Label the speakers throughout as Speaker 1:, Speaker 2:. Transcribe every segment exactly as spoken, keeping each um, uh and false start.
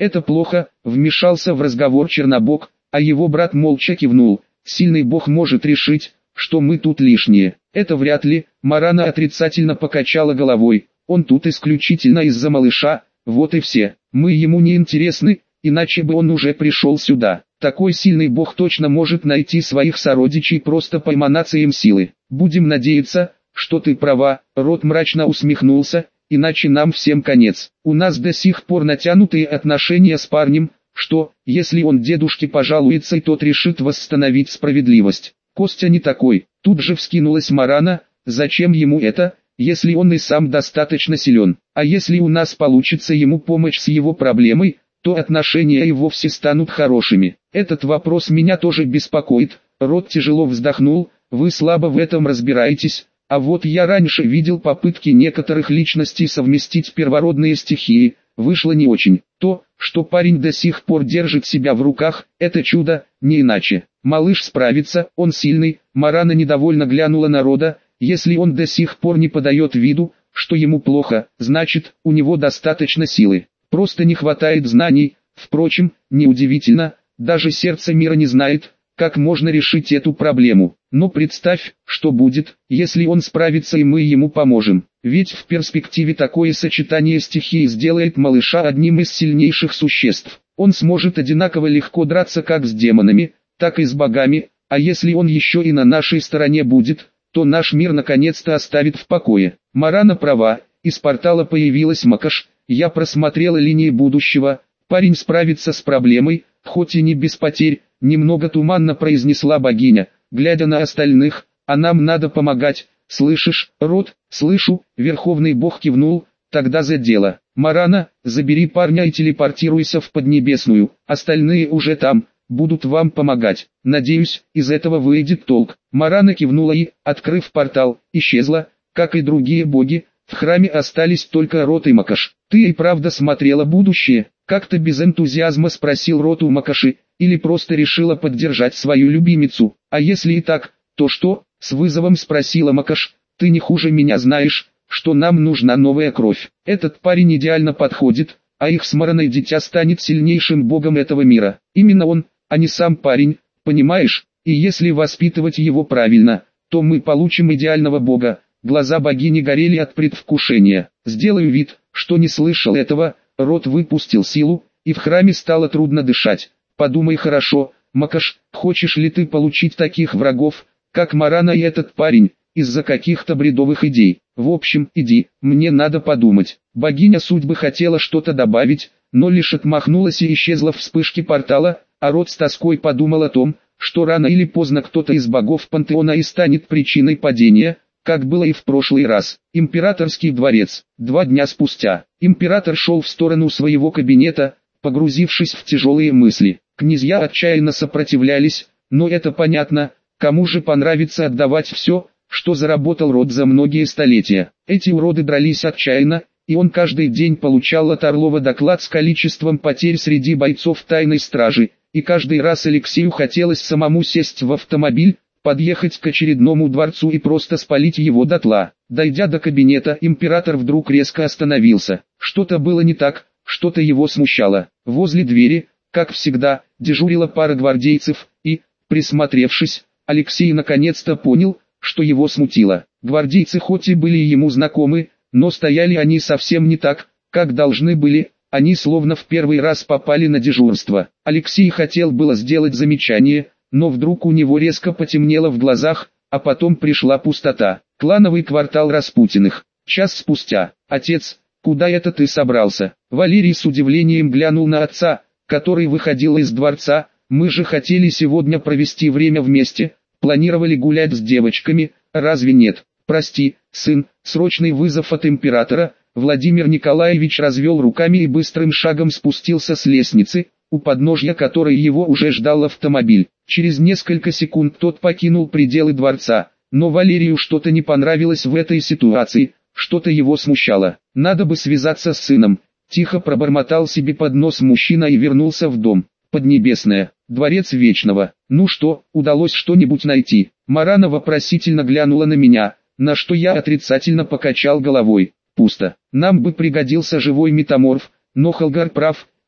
Speaker 1: Это плохо, вмешался в разговор Чернобог, а его брат молча кивнул. Сильный бог может решить, что мы тут лишние. Это вряд ли, Марана отрицательно покачала головой. Он тут исключительно из-за малыша, вот и все. Мы ему не интересны, иначе бы он уже пришел сюда. Такой сильный бог точно может найти своих сородичей просто по эманациям силы. Будем надеяться, что ты права. Рот мрачно усмехнулся, иначе нам всем конец. У нас до сих пор натянутые отношения с парнем, что, если он дедушке пожалуется и тот решит восстановить справедливость. Костя не такой. Тут же вскинулась Марана, зачем ему это, если он и сам достаточно силен. А если у нас получится ему помочь с его проблемой, то отношения и вовсе станут хорошими. Этот вопрос меня тоже беспокоит. Рот тяжело вздохнул, вы слабо в этом разбираетесь, а вот я раньше видел попытки некоторых личностей совместить первородные стихии, вышло не очень. То, что парень до сих пор держит себя в руках, это чудо, не иначе. Малыш справится, он сильный. Марана недовольно глянула на Рода, если он до сих пор не подает виду, что ему плохо, значит, у него достаточно силы. Просто не хватает знаний. Впрочем, неудивительно, даже сердце мира не знает, как можно решить эту проблему. Но представь, что будет, если он справится и мы ему поможем. Ведь в перспективе такое сочетание стихий сделает малыша одним из сильнейших существ. Он сможет одинаково легко драться как с демонами, так и с богами, а если он еще и на нашей стороне будет, то наш мир наконец-то оставит в покое. Марана права, из портала появилась Макаш, я просмотрела линии будущего, парень справится с проблемой, хоть и не без потерь, немного туманно произнесла богиня, глядя на остальных, а нам надо помогать, слышишь, Род? Слышу, верховный бог кивнул, тогда за дело. Марана, забери парня и телепортируйся в Поднебесную, остальные уже там, будут вам помогать. Надеюсь, из этого выйдет толк. Марана кивнула и, открыв портал, исчезла, как и другие боги. В храме остались только Рот и Макаш. Ты и правда смотрела будущее? Как-то без энтузиазма спросил Рот у Макаши, или просто решила поддержать свою любимицу. А если и так, то что? С вызовом спросила Макаш. Ты не хуже меня знаешь, что нам нужна новая кровь. Этот парень идеально подходит, а их с Мараной дитя станет сильнейшим богом этого мира. Именно он, а не сам парень, понимаешь? И если воспитывать его правильно, то мы получим идеального бога. Глаза богини горели от предвкушения. Сделаю вид, что не слышал этого. Рот выпустил силу, и в храме стало трудно дышать. Подумай хорошо, Макаш, хочешь ли ты получить таких врагов, как Марана и этот парень, из-за каких-то бредовых идей? В общем, иди, мне надо подумать. Богиня судьбы хотела что-то добавить, но лишь отмахнулась и исчезла в вспышке портала, а Рот с тоской подумал о том, что рано или поздно кто-то из богов пантеона и станет причиной падения, как было и в прошлый раз. Императорский дворец. Два дня спустя, император шел в сторону своего кабинета, погрузившись в тяжелые мысли. Князья отчаянно сопротивлялись, но это понятно, кому же понравится отдавать все, что заработал род за многие столетия. Эти уроды дрались отчаянно, и он каждый день получал от Орлова доклад с количеством потерь среди бойцов тайной стражи, и каждый раз Алексею хотелось самому сесть в автомобиль, подъехать к очередному дворцу и просто спалить его дотла. Дойдя до кабинета, император вдруг резко остановился. Что-то было не так, что-то его смущало. Возле двери, как всегда, дежурила пара гвардейцев, и, присмотревшись, Алексей наконец-то понял, что его смутило. Гвардейцы хоть и были ему знакомы, но стояли они совсем не так, как должны были, они словно в первый раз попали на дежурство. Алексей хотел было сделать замечание, но вдруг у него резко потемнело в глазах, а потом пришла пустота. Клановый квартал Распутиных. Час спустя. Отец, куда это ты собрался? Валерий с удивлением глянул на отца, который выходил из дворца. Мы же хотели сегодня провести время вместе, планировали гулять с девочками, разве нет? Прости, сын, срочный вызов от императора. Владимир Николаевич развел руками и быстрым шагом спустился с лестницы, у подножья которой его уже ждал автомобиль. Через несколько секунд тот покинул пределы дворца, но Валерию что-то не понравилось в этой ситуации, что-то его смущало. Надо бы связаться с сыном. Тихо пробормотал себе под нос мужчина и вернулся в дом. Поднебесная, дворец Вечного. Ну что, удалось что-нибудь найти? Марана вопросительно глянула на меня, на что я отрицательно покачал головой. Пусто. Нам бы пригодился живой метаморф, но Холгар прав,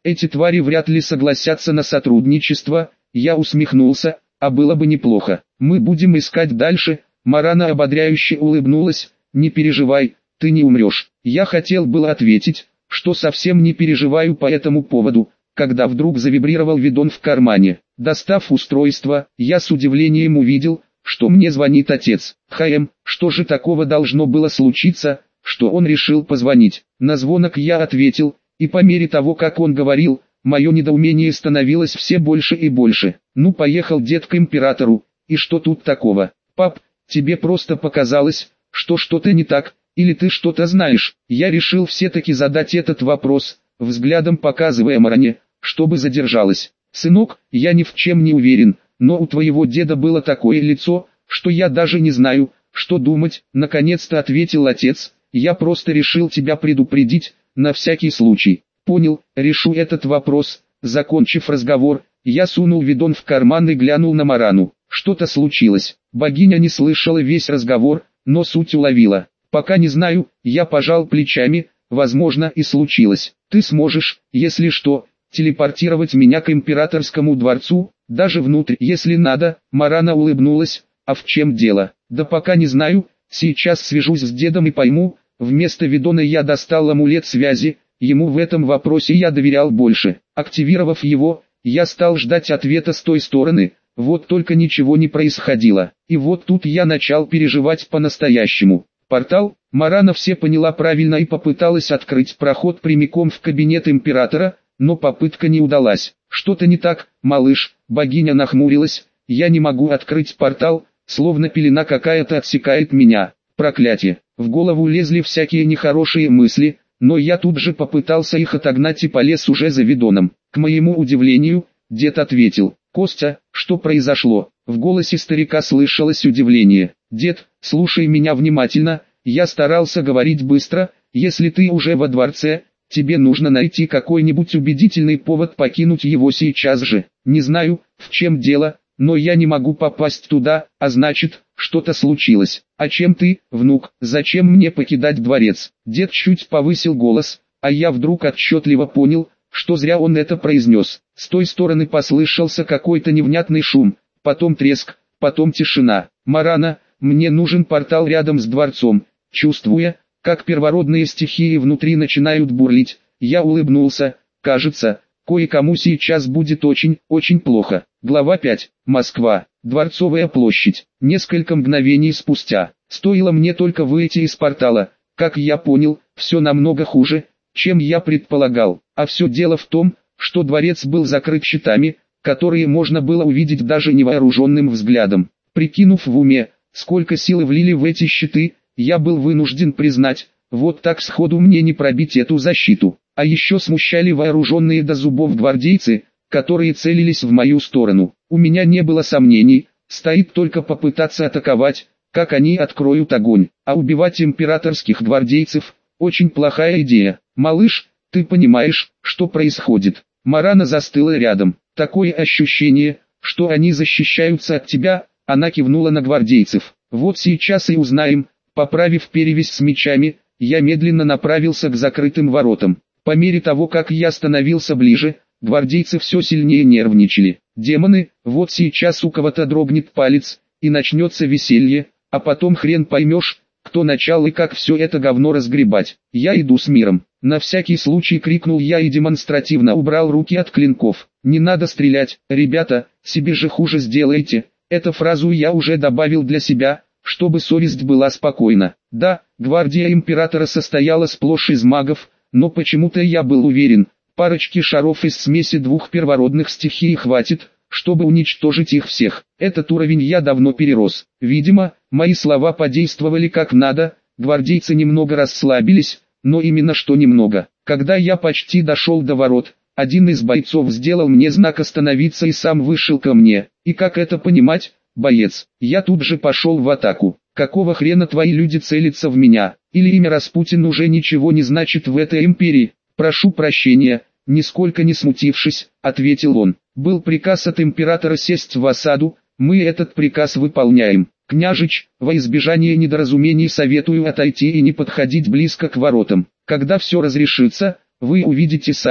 Speaker 1: Эти твари вряд ли согласятся на сотрудничество. Я усмехнулся, а было бы неплохо. Мы будем искать дальше. Марана ободряюще улыбнулась. Не переживай, ты не умрешь. Я хотел было ответить, что совсем не переживаю по этому поводу, когда вдруг завибрировал видон в кармане. Достав устройство, я с удивлением увидел, что мне звонит отец. «Хаем, что же такого должно было случиться, что он решил позвонить?» На звонок я ответил, и по мере того, как он говорил, мое недоумение становилось все больше и больше. «Ну, поехал дед к императору, и что тут такого? Пап, тебе просто показалось, что что-то не так, или ты что-то знаешь?» Я решил все-таки задать этот вопрос, взглядом показывая Маране, чтобы задержалась. «Сынок, я ни в чем не уверен, но у твоего деда было такое лицо, что я даже не знаю, что думать», — наконец-то ответил отец. «Я просто решил тебя предупредить, на всякий случай». «Понял, решу этот вопрос». Закончив разговор, я сунул видон в карман и глянул на Марану. Что-то случилось. Богиня не слышала весь разговор, но суть уловила. «Пока не знаю», я пожал плечами, «возможно и случилось. Ты сможешь, если что, телепортировать меня к императорскому дворцу, даже внутрь, если надо». Марана улыбнулась. «А в чем дело?» «Да пока не знаю, сейчас свяжусь с дедом и пойму». Вместо видона я достал амулет связи, ему в этом вопросе я доверял больше. Активировав его, я стал ждать ответа с той стороны, вот только ничего не происходило. И вот тут я начал переживать по-настоящему. Портал, Марана все поняла правильно и попыталась открыть проход прямиком в кабинет императора, но попытка не удалась. «Что-то не так, малыш», богиня нахмурилась, «я не могу открыть портал, словно пелена какая-то отсекает меня». Проклятие. В голову лезли всякие нехорошие мысли, но я тут же попытался их отогнать и полез уже за видоном. К моему удивлению, дед ответил: «Костя, что произошло?» В голосе старика слышалось удивление. «Дед, слушай меня внимательно», я старался говорить быстро, «если ты уже во дворце, тебе нужно найти какой-нибудь убедительный повод покинуть его сейчас же. Не знаю, в чем дело, но я не могу попасть туда, а значит, что-то случилось. А чем ты, внук, зачем мне покидать дворец?» Дед чуть повысил голос, а я вдруг отчетливо понял, что зря он это произнес. С той стороны послышался какой-то невнятный шум, потом треск, потом тишина. «Марана, мне нужен портал рядом с дворцом». Чувствуя, как первородные стихии внутри начинают бурлить, я улыбнулся. Кажется, кое-кому сейчас будет очень, очень плохо. Глава пять. Москва. Дворцовая площадь. Несколько мгновений спустя. Стоило мне только выйти из портала, как я понял, все намного хуже, чем я предполагал. А все дело в том, что дворец был закрыт щитами, которые можно было увидеть даже невооруженным взглядом. Прикинув в уме, сколько силы влили в эти щиты, я был вынужден признать, вот так сходу мне не пробить эту защиту. А еще смущали вооруженные до зубов гвардейцы, которые целились в мою сторону. У меня не было сомнений, стоит только попытаться атаковать, как они откроют огонь. А убивать императорских гвардейцев – очень плохая идея. «Малыш, ты понимаешь, что происходит?» Марана застыла рядом. «Такое ощущение, что они защищаются от тебя», она кивнула на гвардейцев. «Вот сейчас и узнаем». Поправив перевязь с мечами, я медленно направился к закрытым воротам. По мере того, как я становился ближе, гвардейцы все сильнее нервничали. «Демоны, вот сейчас у кого-то дрогнет палец, и начнется веселье, а потом хрен поймешь, кто начал и как все это говно разгребать. Я иду с миром». На всякий случай крикнул я и демонстративно убрал руки от клинков. «Не надо стрелять, ребята, себе же хуже сделаете». Эту фразу я уже добавил для себя, чтобы совесть была спокойна. Да, гвардия императора состояла сплошь из магов, но почему-то я был уверен, парочки шаров из смеси двух первородных стихий хватит, чтобы уничтожить их всех. Этот уровень я давно перерос. Видимо, мои слова подействовали как надо, гвардейцы немного расслабились, но именно что немного. Когда я почти дошел до ворот, один из бойцов сделал мне знак остановиться и сам вышел ко мне. И как это понимать, боец? Я тут же пошел в атаку. «Какого хрена твои люди целятся в меня? Или имя Распутин уже ничего не значит в этой империи?» «Прошу прощения», нисколько не смутившись, ответил он. «Был приказ от императора сесть в осаду, мы этот приказ выполняем. Княжич, во избежание недоразумений советую отойти и не подходить близко к воротам. Когда все разрешится, вы увидите сами,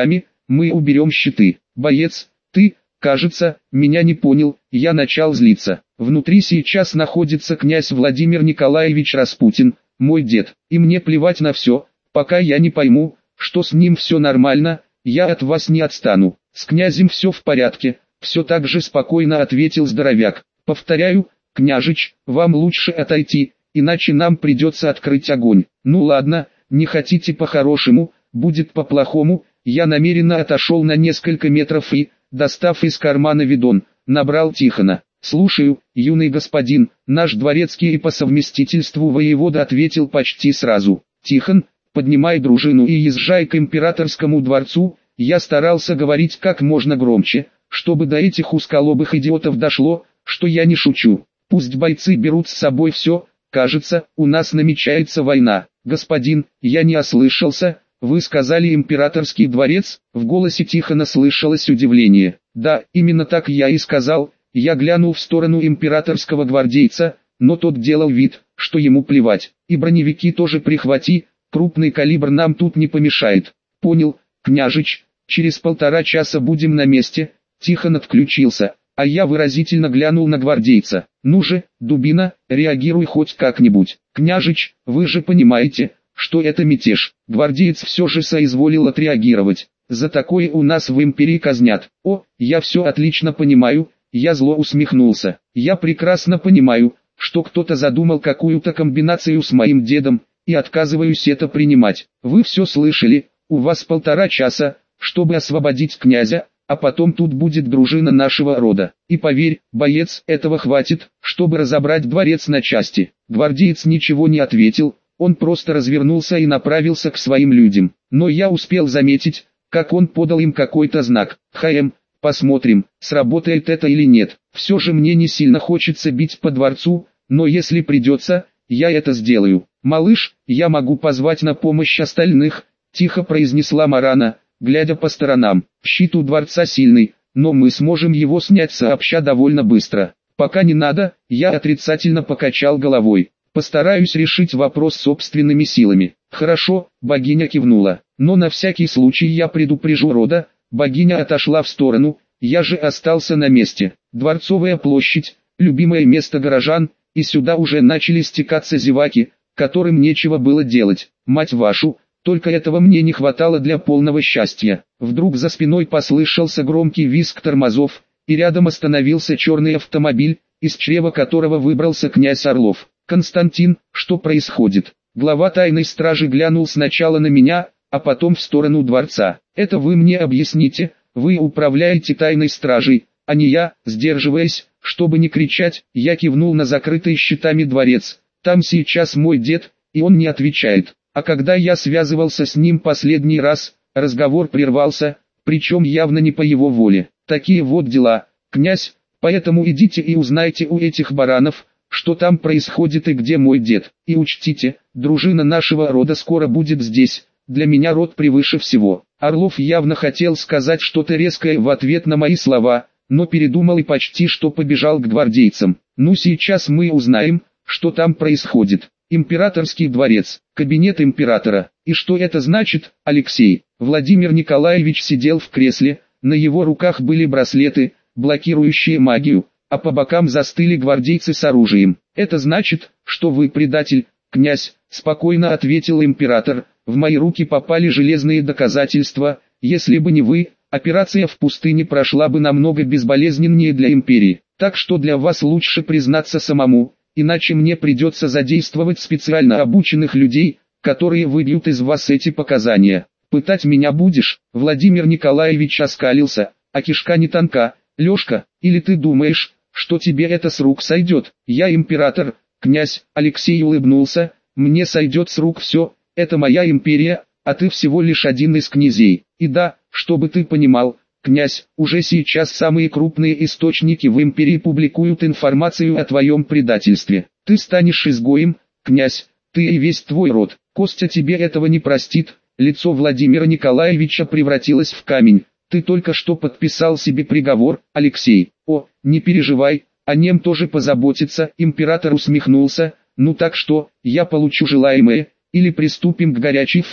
Speaker 1: мы уберем щиты. Боец, ты, кажется, меня не понял, я начал злиться. Внутри сейчас находится князь Владимир Николаевич Распутин, мой дед, и мне плевать на все, пока я не пойму, что с ним все нормально, я от вас не отстану. С князем все в порядке, все так же спокойно ответил здоровяк. Повторяю, княжич, вам лучше отойти, иначе нам придется открыть огонь. Ну ладно, не хотите по-хорошему, будет по-плохому. Я намеренно отошел на несколько метров и, достав из кармана бидон, набрал Тихона. «Слушаю, юный господин», наш дворецкий и по совместительству воевода ответил почти сразу. «Тихон, поднимай дружину и езжай к императорскому дворцу». Я старался говорить как можно громче, чтобы до этих узколобых идиотов дошло, что я не шучу. Пусть бойцы берут с собой все, кажется, у нас намечается война. «Господин, я не ослышался, вы сказали императорский дворец?» В голосе Тихона слышалось удивление. «Да, именно так я и сказал». Я глянул в сторону императорского гвардейца, но тот делал вид, что ему плевать. «И броневики тоже прихвати, крупный калибр нам тут не помешает». «Понял, княжич, через полтора часа будем на месте». Тихон отключился, а я выразительно глянул на гвардейца. «Ну же, дубина, реагируй хоть как-нибудь». «Княжич, вы же понимаете, что это мятеж». Гвардеец все же соизволил отреагировать. «За такое у нас в империи казнят». «О, я все отлично понимаю». Я зло усмехнулся. «Я прекрасно понимаю, что кто-то задумал какую-то комбинацию с моим дедом, и отказываюсь это принимать. Вы все слышали, у вас полтора часа, чтобы освободить князя, а потом тут будет дружина нашего рода. И поверь, боец, этого хватит, чтобы разобрать дворец на части». Гвардеец ничего не ответил, он просто развернулся и направился к своим людям. Но я успел заметить, как он подал им какой-то знак. «ХМ». Посмотрим, сработает это или нет. Все же мне не сильно хочется бить по дворцу, но если придется, я это сделаю. «Малыш, я могу позвать на помощь остальных», — тихо произнесла Марана, глядя по сторонам. «Щит у дворца сильный, но мы сможем его снять сообща довольно быстро». «Пока не надо», — я отрицательно покачал головой. «Постараюсь решить вопрос собственными силами». «Хорошо», — богиня кивнула. «Но на всякий случай я предупрежу рода». Богиня отошла в сторону, я же остался на месте. Дворцовая площадь, любимое место горожан, и сюда уже начали стекаться зеваки, которым нечего было делать. Мать вашу, только этого мне не хватало для полного счастья. Вдруг за спиной послышался громкий визг тормозов, и рядом остановился черный автомобиль, из чрева которого выбрался князь Орлов. «Константин, что происходит?» Глава тайной стражи глянул сначала на меня, а потом в сторону дворца. «Это вы мне объясните, вы управляете тайной стражей, а не я». Сдерживаясь, чтобы не кричать, я кивнул на закрытый щитами дворец. «Там сейчас мой дед, и он не отвечает». А когда я связывался с ним последний раз, разговор прервался, причем явно не по его воле. Такие вот дела, князь, поэтому идите и узнайте у этих баранов, что там происходит и где мой дед. И учтите, дружина нашего рода скоро будет здесь. Для меня род превыше всего». Орлов явно хотел сказать что-то резкое в ответ на мои слова, но передумал и почти что побежал к гвардейцам. «Ну сейчас мы узнаем, что там происходит». Императорский дворец, кабинет императора. И что это значит, Алексей? Владимир Николаевич сидел в кресле, на его руках были браслеты, блокирующие магию, а по бокам застыли гвардейцы с оружием. «Это значит, что вы предатель, князь», — спокойно ответил император. «В мои руки попали железные доказательства, если бы не вы, операция в пустыне прошла бы намного безболезненнее для империи, так что для вас лучше признаться самому, иначе мне придется задействовать специально обученных людей, которые выбьют из вас эти показания. Пытать меня будешь?» Владимир Николаевич оскалился, а кишка не тонка. «Лешка, или ты думаешь, что тебе это с рук сойдет?» «Я император, князь», — Алексей улыбнулся, — «мне сойдет с рук все. Это моя империя, а ты всего лишь один из князей. И да, чтобы ты понимал, князь, уже сейчас самые крупные источники в империи публикуют информацию о твоем предательстве. Ты станешь изгоем, князь, ты и весь твой род. Костя тебе этого не простит». Лицо Владимира Николаевича превратилось в камень. «Ты только что подписал себе приговор, Алексей». «О, не переживай, о нем тоже позаботиться». Император усмехнулся. «Ну так что, я получу желаемое, или приступим к горячей фазе?»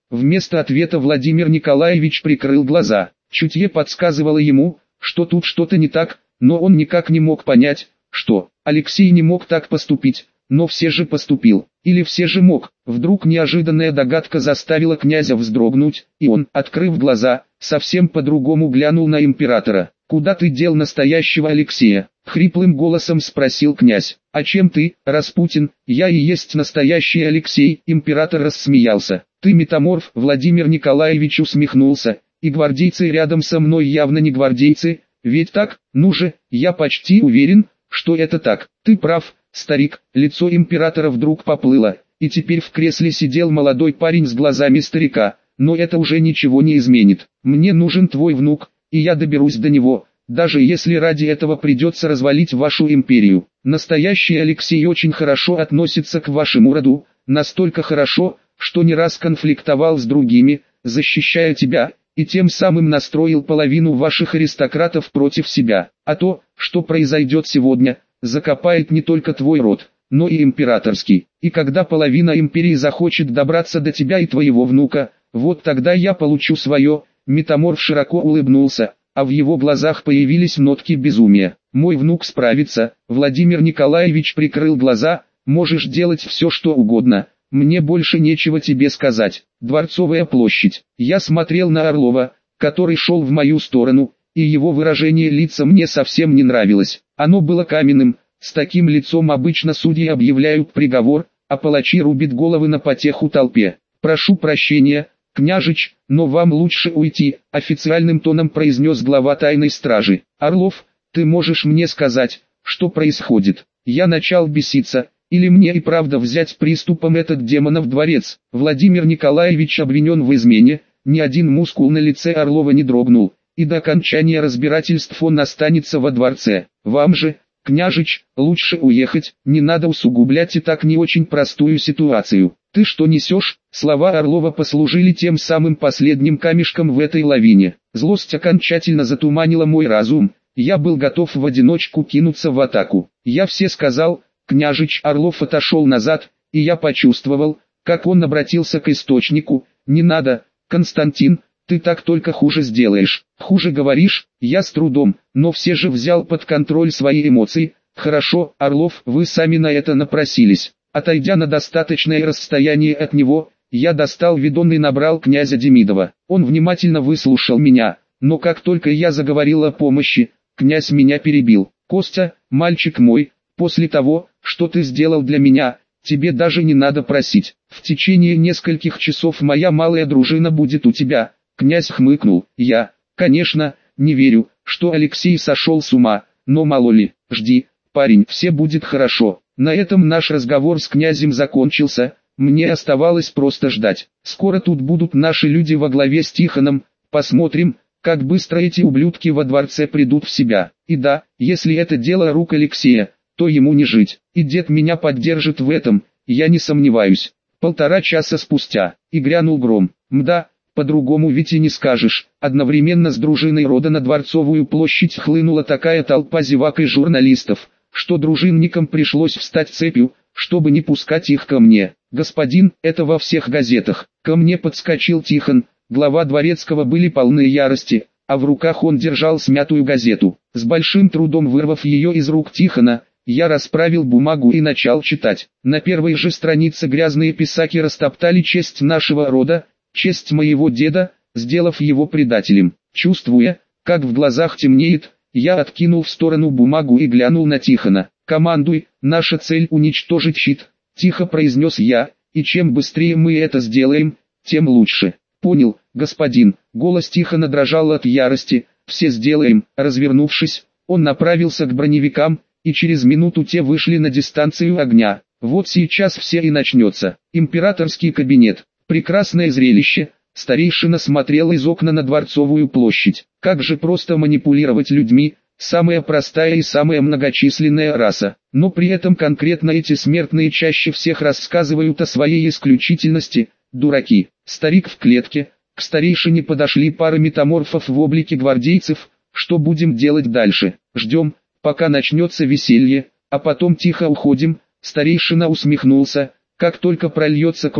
Speaker 1: Вместо ответа Владимир Николаевич прикрыл глаза. Чутье подсказывало ему, что тут что-то не так, но он никак не мог понять, что. Алексей не мог так поступить, но все же поступил. Или все же мог. Вдруг неожиданная догадка заставила князя вздрогнуть, и он, открыв глаза, совсем по-другому глянул на императора. «Куда ты дел настоящего Алексея?» — хриплым голосом спросил князь. «А чем ты, Распутин? Я и есть настоящий Алексей». Император рассмеялся. «Ты метаморф?» — Владимир Николаевич усмехнулся. «И гвардейцы рядом со мной явно не гвардейцы, ведь так? Ну же, я почти уверен, что это так. Ты прав, старик». Лицо императора вдруг поплыло, и теперь в кресле сидел молодой парень с глазами старика. «Но это уже ничего не изменит. Мне нужен твой внук, и я доберусь до него, даже если ради этого придется развалить вашу империю. Настоящий Алексей очень хорошо относится к вашему роду, настолько хорошо, что не раз конфликтовал с другими, защищая тебя, и тем самым настроил половину ваших аристократов против себя. А то, что произойдет сегодня, закопает не только твой род, но и императорский. И когда половина империи захочет добраться до тебя и твоего внука, вот тогда я получу свое». Метаморф широко улыбнулся, а в его глазах появились нотки безумия. «Мой внук справится». Владимир Николаевич прикрыл глаза. «Можешь делать все, что угодно. Мне больше нечего тебе сказать». Дворцовая площадь. Я смотрел на Орлова, который шел в мою сторону, и его выражение лица мне совсем не нравилось. Оно было каменным. С таким лицом обычно судьи объявляют приговор, а палачи рубят головы на потеху толпе. «Прошу прощения, княжич, но вам лучше уйти», — официальным тоном произнес глава тайной стражи. «Орлов, ты можешь мне сказать, что происходит?» Я начал беситься. Или мне и правда взять приступом этот демонов дворец? Владимир Николаевич обвинен в измене, ни один мускул на лице Орлова не дрогнул, и до окончания разбирательств он останется во дворце. Вам же, княжич, лучше уехать, не надо усугублять и так не очень простую ситуацию. «Ты что несешь?» Слова Орлова послужили тем самым последним камешком в этой лавине. Злость окончательно затуманила мой разум. Я был готов в одиночку кинуться в атаку. Я все сказал. Княжич. Орлов отошел назад, и я почувствовал, как он обратился к источнику. «Не надо, Константин, ты так только хуже сделаешь». «Хуже говоришь?» Я с трудом, но все же взял под контроль свои эмоции. «Хорошо, Орлов, вы сами на это напросились». Отойдя на достаточное расстояние от него, я достал ведон и набрал князя Демидова. Он внимательно выслушал меня, но как только я заговорил о помощи, князь меня перебил. «Костя, мальчик мой, после того, что ты сделал для меня, тебе даже не надо просить. В течение нескольких часов моя малая дружина будет у тебя». Князь хмыкнул. «Я, конечно, не верю, что Алексей сошел с ума, но мало ли. Жди, парень, все будет хорошо». На этом наш разговор с князем закончился. Мне оставалось просто ждать. Скоро тут будут наши люди во главе с Тихоном. Посмотрим, как быстро эти ублюдки во дворце придут в себя. И да, если это дело рук Алексея, то ему не жить. И дед меня поддержит в этом, я не сомневаюсь. Полтора часа спустя, и грянул гром. Мда, по-другому ведь и не скажешь. Одновременно с дружиной рода на Дворцовую площадь хлынула такая толпа зевак и журналистов, что дружинникам пришлось встать цепью, чтобы не пускать их ко мне. «Господин, это во всех газетах». Ко мне подскочил Тихон, глава Дворецкого были полны ярости, а в руках он держал смятую газету. С большим трудом вырвав ее из рук Тихона, я расправил бумагу и начал читать. На первой же странице грязные писаки растоптали честь нашего рода, честь моего деда, сделав его предателем. Чувствуя, как в глазах темнеет, я откинул в сторону бумагу и глянул на Тихона. «Командуй, наша цель уничтожить щит», — тихо произнес я, «и чем быстрее мы это сделаем, тем лучше». «Понял, господин». Голос Тихона дрожал от ярости. «Все сделаем». Развернувшись, он направился к броневикам, и через минуту те вышли на дистанцию огня. Вот сейчас все и начнется. Императорский кабинет. Прекрасное зрелище. Старейшина смотрел из окна на Дворцовую площадь. Как же просто манипулировать людьми, самая простая и самая многочисленная раса. Но при этом конкретно эти смертные чаще всех рассказывают о своей исключительности, дураки. Старик в клетке. К старейшине подошли пара метаморфов в облике гвардейцев. Что будем делать дальше? Ждем, пока начнется веселье, а потом тихо уходим. Старейшина усмехнулся. Как только прольется кровь,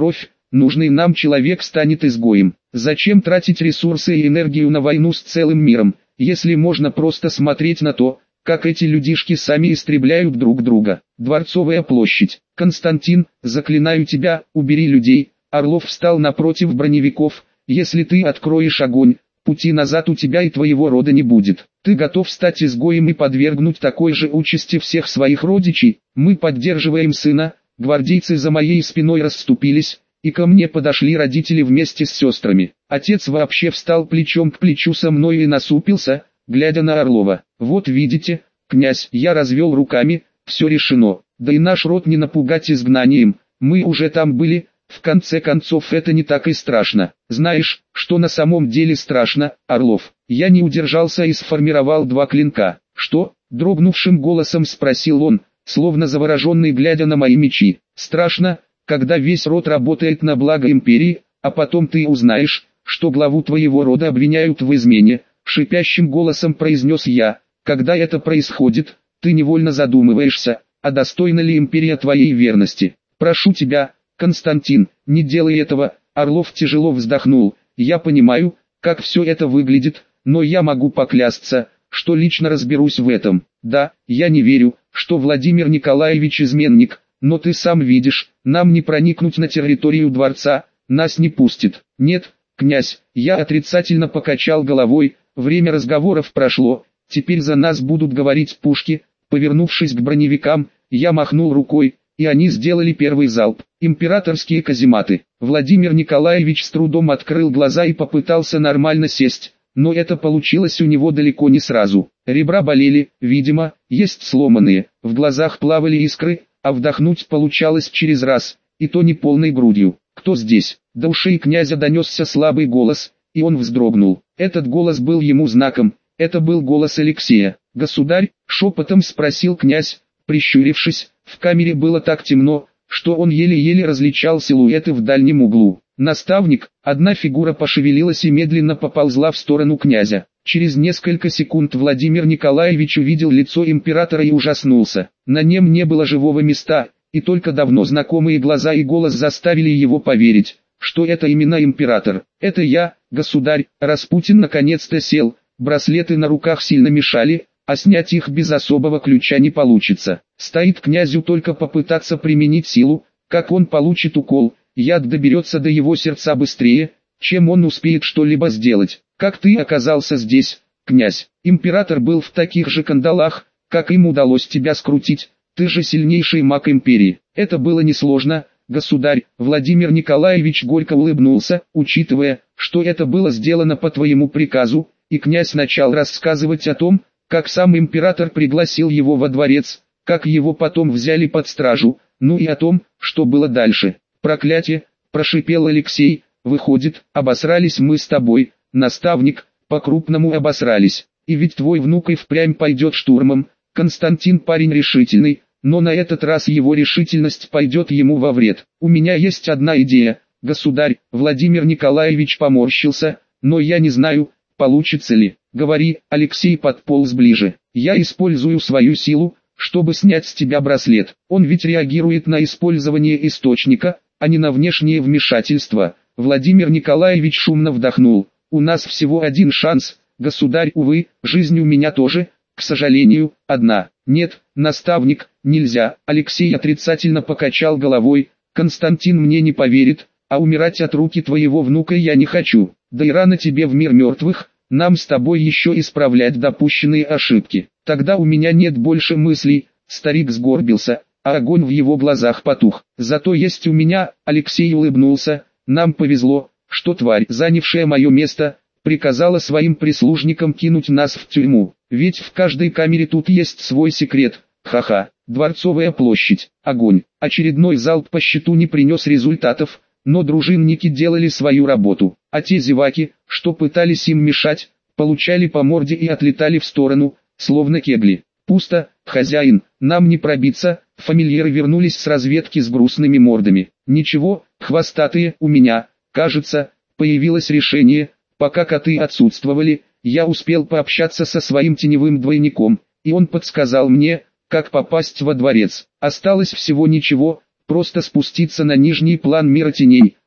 Speaker 1: нужный нам человек станет изгоем. Зачем тратить ресурсы и энергию на войну с целым миром, если можно просто смотреть на то, как эти людишки сами истребляют друг друга. Дворцовая площадь. Константин, заклинаю тебя, убери людей. Орлов встал напротив броневиков. Если ты откроешь огонь, пути назад у тебя и твоего рода не будет. Ты готов стать изгоем и подвергнуть такой же участи всех своих родичей? Мы поддерживаем сына. Гвардейцы за моей спиной расступились, и ко мне подошли родители вместе с сестрами. Отец вообще встал плечом к плечу со мной и насупился, глядя на Орлова. Вот видите, князь, я развел руками, все решено. Да и наш род не напугать изгнанием, мы уже там были, в конце концов это не так и страшно. Знаешь, что на самом деле страшно, Орлов? Я не удержался и сформировал два клинка. Что? Дрогнувшим голосом спросил он, словно завороженный, глядя на мои мечи. Страшно, когда весь род работает на благо империи, а потом ты узнаешь, что главу твоего рода обвиняют в измене. Шипящим голосом произнес я. Когда это происходит, ты невольно задумываешься, а достойна ли империя твоей верности. Прошу тебя, Константин, не делай этого. Орлов тяжело вздохнул. Я понимаю, как все это выглядит, но я могу поклясться, что лично разберусь в этом. Да, я не верю, что Владимир Николаевич изменник, но ты сам видишь, нам не проникнуть на территорию дворца, нас не пустит. Нет, князь, я отрицательно покачал головой. Время разговоров прошло, теперь за нас будут говорить пушки. Повернувшись к броневикам, я махнул рукой, и они сделали первый залп. Императорские казематы. Владимир Николаевич с трудом открыл глаза и попытался нормально сесть, но это получилось у него далеко не сразу. Ребра болели, видимо, есть сломанные, в глазах плавали искры, а вдохнуть получалось через раз, и то не полной грудью. «Кто здесь?» До ушей князя донесся слабый голос, и он вздрогнул. Этот голос был ему знаком, это был голос Алексея. «Государь?» — шепотом спросил князь, прищурившись. В камере было так темно, что он еле-еле различал силуэты в дальнем углу. «Наставник», одна фигура пошевелилась и медленно поползла в сторону князя. Через несколько секунд Владимир Николаевич увидел лицо императора и ужаснулся. На нем не было живого места, и только давно знакомые глаза и голос заставили его поверить, что это именно император. «Это я, государь». Распутин наконец-то сел, браслеты на руках сильно мешали, а снять их без особого ключа не получится. Стоит князю только попытаться применить силу, как он получит укол, яд доберется до его сердца быстрее, чем он успеет что-либо сделать. «Как ты оказался здесь, князь?» «Император был в таких же кандалах, как им удалось тебя скрутить, ты же сильнейший маг империи». «Это было несложно, государь». Владимир Николаевич горько улыбнулся, учитывая, что это было сделано по твоему приказу, и князь начал рассказывать о том, как сам император пригласил его во дворец, как его потом взяли под стражу, ну и о том, что было дальше. «Проклятие!» – прошипел Алексей. «Выходит, обосрались мы с тобой, наставник, по-крупному обосрались. И ведь твой внук и впрямь пойдет штурмом». Константин парень решительный, но на этот раз его решительность пойдет ему во вред. «У меня есть одна идея, государь». Владимир Николаевич поморщился, «но я не знаю, получится ли». «Говори». Алексей подполз ближе. «Я использую свою силу, чтобы снять с тебя браслет. Он ведь реагирует на использование источника, а не на внешнее вмешательство». Владимир Николаевич шумно вдохнул. «У нас всего один шанс, государь, увы, жизнь у меня тоже, к сожалению, одна». «Нет, наставник, нельзя». Алексей отрицательно покачал головой. «Константин мне не поверит, а умирать от руки твоего внука я не хочу. Да и рано тебе в мир мертвых, нам с тобой еще исправлять допущенные ошибки. Тогда у меня нет больше мыслей». Старик сгорбился, а огонь в его глазах потух. «Зато есть у меня», Алексей улыбнулся. «Нам повезло, что тварь, занявшая мое место, приказала своим прислужникам кинуть нас в тюрьму. Ведь в каждой камере тут есть свой секрет. Ха-ха». Дворцовая площадь. Огонь. Очередной залп по счету не принес результатов, но дружинники делали свою работу, а те зеваки, что пытались им мешать, получали по морде и отлетали в сторону, словно кегли. «Пусто, хозяин, нам не пробиться». Фамильеры вернулись с разведки с грустными мордами. «Ничего, хвостатые, у меня, кажется, появилось решение. Пока коты отсутствовали, я успел пообщаться со своим теневым двойником, и он подсказал мне, как попасть во дворец. Осталось всего ничего, просто спуститься на нижний план мира теней,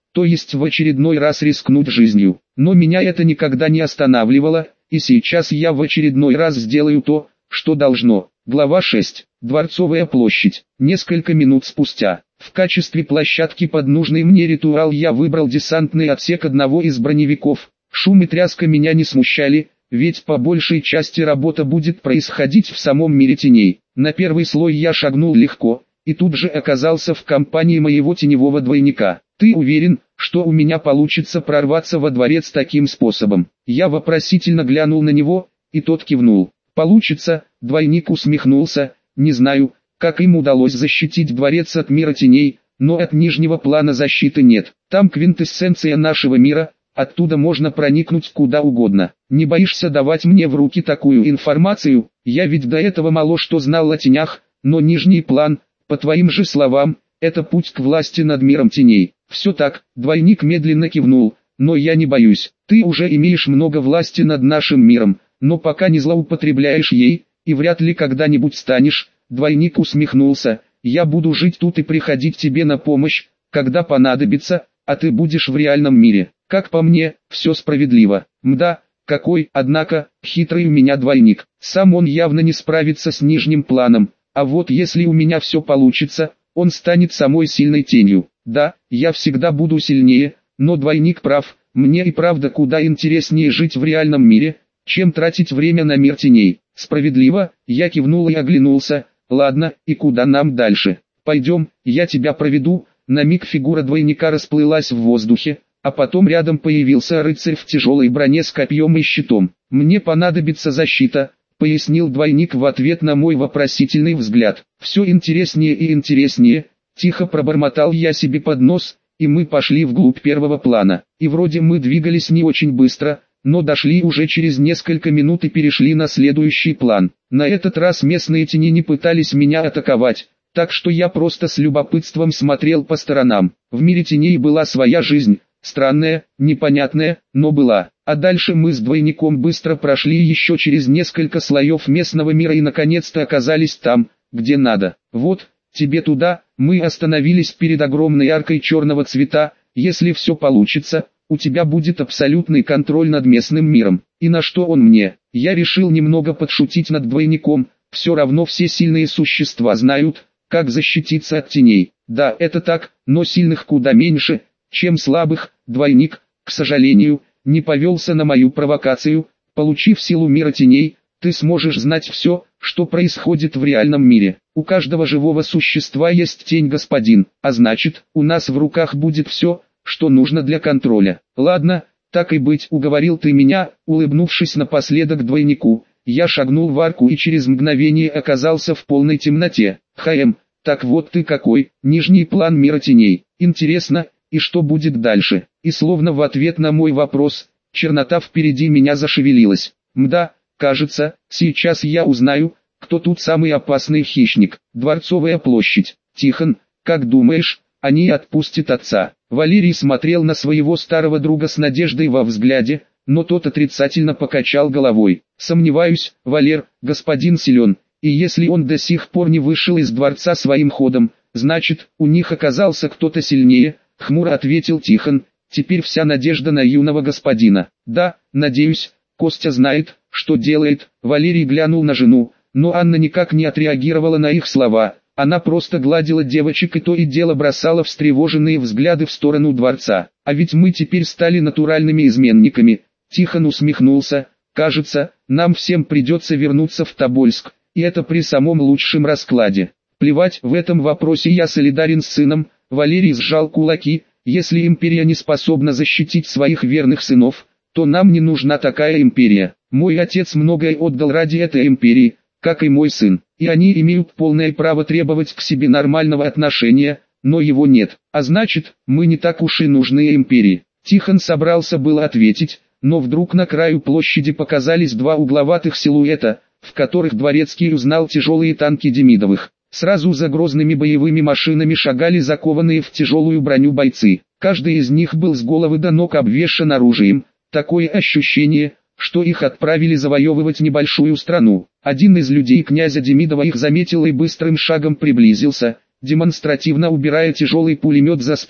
Speaker 1: то есть в очередной раз рискнуть жизнью. Но меня это никогда не останавливало, и сейчас я в очередной раз сделаю то, что должно. Глава шесть. Дворцовая площадь. Несколько минут спустя. В качестве площадки под нужный мне ритуал я выбрал десантный отсек одного из броневиков. Шум и тряска меня не смущали, ведь по большей части работа будет происходить в самом мире теней. На первый слой я шагнул легко, и тут же оказался в компании моего теневого двойника. «Ты уверен, что у меня получится прорваться во дворец таким способом?» Я вопросительно глянул на него, и тот кивнул. «Получится», — двойник усмехнулся, «не знаю, как им удалось защитить дворец от мира теней, но от нижнего плана защиты нет. Там квинтэссенция нашего мира, оттуда можно проникнуть куда угодно. Не боишься давать мне в руки такую информацию? Я ведь до этого мало что знал о тенях, но нижний план, по твоим же словам, это путь к власти над миром теней». «Все так», — двойник медленно кивнул, «но я не боюсь. Ты уже имеешь много власти над нашим миром, но пока не злоупотребляешь ей, и вряд ли когда-нибудь станешь». Двойник усмехнулся. «Я буду жить тут и приходить тебе на помощь, когда понадобится, а ты будешь в реальном мире. Как по мне, все справедливо». Мда, какой, однако, хитрый у меня двойник. Сам он явно не справится с нижним планом, а вот если у меня все получится, он станет самой сильной тенью. Да, я всегда буду сильнее, но двойник прав, мне и правда куда интереснее жить в реальном мире, чем тратить время на мир теней. Справедливо, я кивнул и оглянулся. Ладно, и куда нам дальше? Пойдем, я тебя проведу. На миг фигура двойника расплылась в воздухе, а потом рядом появился рыцарь в тяжелой броне с копьем и щитом. «Мне понадобится защита», — пояснил двойник в ответ на мой вопросительный взгляд. «Все интереснее и интереснее», — тихо пробормотал я себе под нос, и мы пошли вглубь первого плана. И вроде мы двигались не очень быстро, но дошли уже через несколько минут и перешли на следующий план. На этот раз местные тени не пытались меня атаковать, так что я просто с любопытством смотрел по сторонам. В мире теней была своя жизнь, странная, непонятная, но была. А дальше мы с двойником быстро прошли еще через несколько слоев местного мира и наконец-то оказались там, где надо. «Вот, тебе туда», мы остановились перед огромной аркой черного цвета. «Если все получится, у тебя будет абсолютный контроль над местным миром». И на что он мне? Я решил немного подшутить над двойником, все равно все сильные существа знают, как защититься от теней. Да, это так, но сильных куда меньше, чем слабых. Двойник, к сожалению, не повелся на мою провокацию. Получив силу мира теней, ты сможешь знать все, что происходит в реальном мире. У каждого живого существа есть тень, господин, а значит, у нас в руках будет все, что нужно для контроля. Ладно, так и быть, уговорил ты меня. Улыбнувшись напоследок двойнику, я шагнул в арку и через мгновение оказался в полной темноте. Хм, так вот ты какой, нижний план мира теней. Интересно, и что будет дальше? И словно в ответ на мой вопрос, чернота впереди меня зашевелилась. Мда, кажется, сейчас я узнаю, кто тут самый опасный хищник. Дворцовая площадь. Тихон, как думаешь, они отпустят отца? Валерий смотрел на своего старого друга с надеждой во взгляде, но тот отрицательно покачал головой. «Сомневаюсь, Валер, господин силен, и если он до сих пор не вышел из дворца своим ходом, значит, у них оказался кто-то сильнее», — хмуро ответил Тихон. «Теперь вся надежда на юного господина». «Да, надеюсь, Костя знает, что делает». Валерий глянул на жену, но Анна никак не отреагировала на их слова. Она просто гладила девочек и то и дело бросала встревоженные взгляды в сторону дворца. «А ведь мы теперь стали натуральными изменниками», — Тихон усмехнулся. «Кажется, нам всем придется вернуться в Тобольск, и это при самом лучшем раскладе. Плевать, в этом вопросе я солидарен с сыном». Валерий сжал кулаки. «Если империя не способна защитить своих верных сынов, то нам не нужна такая империя. Мой отец многое отдал ради этой империи, как и мой сын, и они имеют полное право требовать к себе нормального отношения, но его нет, а значит, мы не так уж и нужны империи». Тихон собрался было ответить, но вдруг на краю площади показались два угловатых силуэта, в которых дворецкий узнал тяжелые танки Демидовых. Сразу за грозными боевыми машинами шагали закованные в тяжелую броню бойцы. Каждый из них был с головы до ног обвешан оружием. Такое ощущение, что их отправили завоевывать небольшую страну. Один из людей князя Демидова их заметил и быстрым шагом приблизился, демонстративно убирая тяжелый пулемет за спину.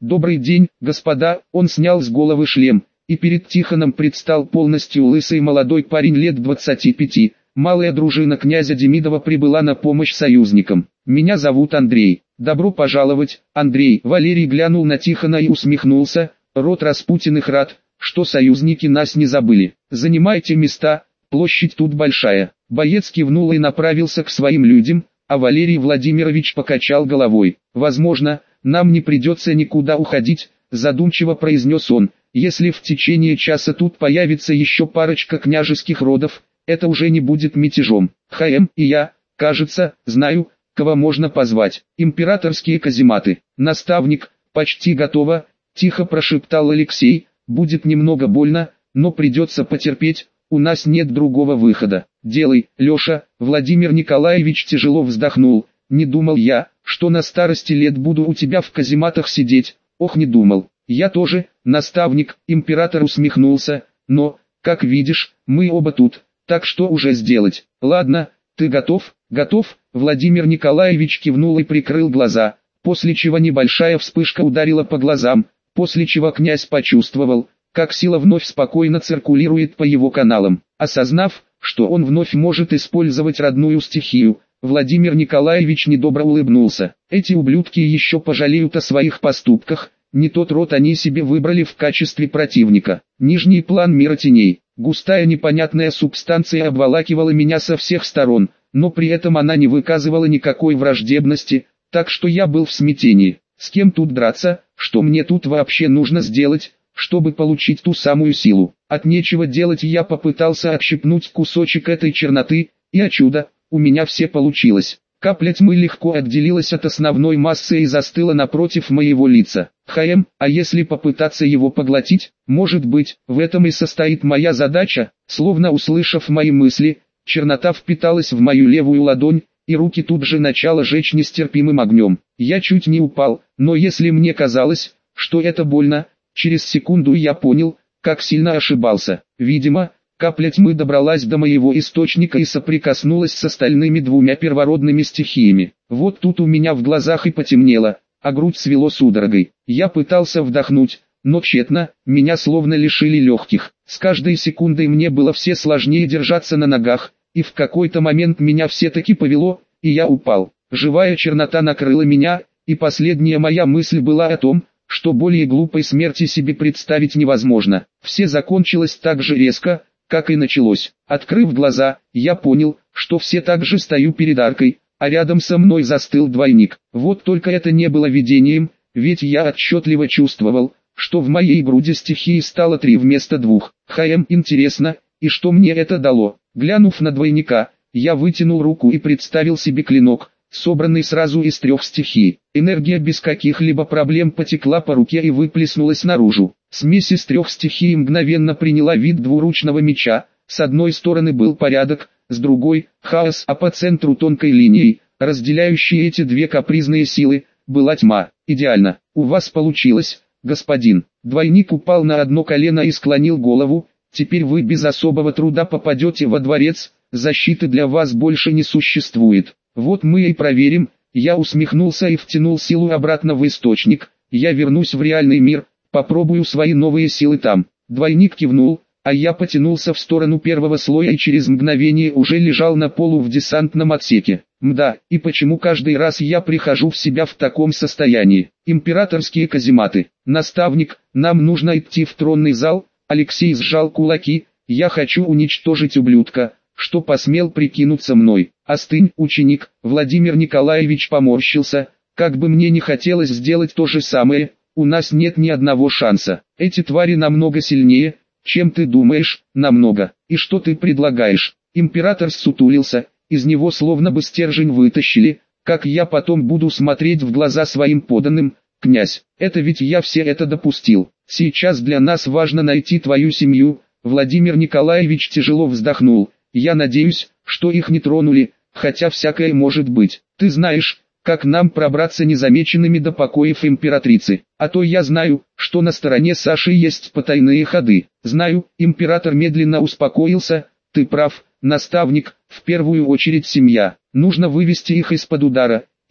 Speaker 1: «Добрый день, господа», он снял с головы шлем, и перед Тихоном предстал полностью лысый молодой парень лет двадцати пяти. Малая дружина князя Демидова прибыла на помощь союзникам. «Меня зовут Андрей». «Добро пожаловать, Андрей». Валерий глянул на Тихона и усмехнулся. «Род Распутиных рад, что союзники нас не забыли. Занимайте места, площадь тут большая». Боец кивнул и направился к своим людям, а Валерий Владимирович покачал головой. «Возможно, нам не придется никуда уходить», задумчиво произнес он. «Если в течение часа тут появится еще парочка княжеских родов, это уже не будет мятежом. ХМ и я, кажется, знаю, кого можно позвать. Императорские казематы». «Наставник, почти готово», тихо прошептал Алексей. «Будет немного больно, но придется потерпеть, у нас нет другого выхода». «Делай, Леша». Владимир Николаевич тяжело вздохнул. «Не думал я, что на старости лет буду у тебя в казематах сидеть». «Ох, не думал». «Я тоже, наставник», император усмехнулся. «Но, как видишь, мы оба тут, так что уже сделать?» «Ладно, ты готов?» «Готов», Владимир Николаевич кивнул и прикрыл глаза, после чего небольшая вспышка ударила по глазам, после чего князь почувствовал, как сила вновь спокойно циркулирует по его каналам. Осознав, что он вновь может использовать родную стихию, Владимир Николаевич недобро улыбнулся. «Эти ублюдки еще пожалеют о своих поступках, не тот род они себе выбрали в качестве противника». Нижний план мира теней. Густая непонятная субстанция обволакивала меня со всех сторон, но при этом она не выказывала никакой враждебности, так что я был в смятении. С кем тут драться, что мне тут вообще нужно сделать, чтобы получить ту самую силу? От нечего делать я попытался отщипнуть кусочек этой черноты, и о чудо, у меня все получилось. Капля тьмы легко отделилась от основной массы и застыла напротив моего лица. ХМ, а если попытаться его поглотить? Может быть, в этом и состоит моя задача? Словно услышав мои мысли, чернота впиталась в мою левую ладонь, и руки тут же начало жечь нестерпимым огнем. Я чуть не упал, но если мне казалось, что это больно, через секунду я понял, как сильно ошибался. Видимо, капля тьмы добралась до моего источника и соприкоснулась с остальными двумя первородными стихиями. Вот тут у меня в глазах и потемнело, а грудь свело судорогой. Я пытался вдохнуть, но тщетно, меня словно лишили легких. С каждой секундой мне было все сложнее держаться на ногах, и в какой-то момент меня все-таки повело, и я упал. Живая чернота накрыла меня, и последняя моя мысль была о том, что более глупой смерти себе представить невозможно. Все закончилось так же резко, как и началось. Открыв глаза, я понял, что все так же стою перед аркой, а рядом со мной застыл двойник. Вот только это не было видением, ведь я отчетливо чувствовал, что в моей груди стихии стало три вместо двух. ХМ, интересно, и что мне это дало? Глянув на двойника, я вытянул руку и представил себе клинок, собранный сразу из трех стихий. Энергия без каких-либо проблем потекла по руке и выплеснулась наружу. Смесь из трех стихий мгновенно приняла вид двуручного меча. С одной стороны был порядок, с другой – хаос, а по центру тонкой линией, разделяющей эти две капризные силы, была тьма. «Идеально, у вас получилось, господин». Двойник упал на одно колено и склонил голову. «Теперь вы без особого труда попадете во дворец, защиты для вас больше не существует». «Вот мы и проверим». Я усмехнулся и втянул силу обратно в источник. «Я вернусь в реальный мир, попробую свои новые силы там». Двойник кивнул, а я потянулся в сторону первого слоя и через мгновение уже лежал на полу в десантном отсеке. Мда, и почему каждый раз я прихожу в себя в таком состоянии? Императорские казематы. «Наставник, нам нужно идти в тронный зал». Алексей сжал кулаки. «Я хочу уничтожить ублюдка, что посмел прикинуться мной». «Остынь, ученик», Владимир Николаевич поморщился. «Как бы мне не хотелось сделать то же самое, у нас нет ни одного шанса. Эти твари намного сильнее, чем ты думаешь, намного. И что ты предлагаешь?» Император ссутулился, из него словно бы стержень вытащили. «Как я потом буду смотреть в глаза своим подданным, князь? Это ведь я все это допустил. Сейчас для нас важно найти твою семью». Владимир Николаевич тяжело вздохнул. «Я надеюсь, что их не тронули, хотя всякое может быть. Ты знаешь, как нам пробраться незамеченными до покоев императрицы? А то я знаю, что на стороне Саши есть потайные ходы». «Знаю», император медленно успокоился. «Ты прав, наставник, в первую очередь семья. Нужно вывести их из-под удара,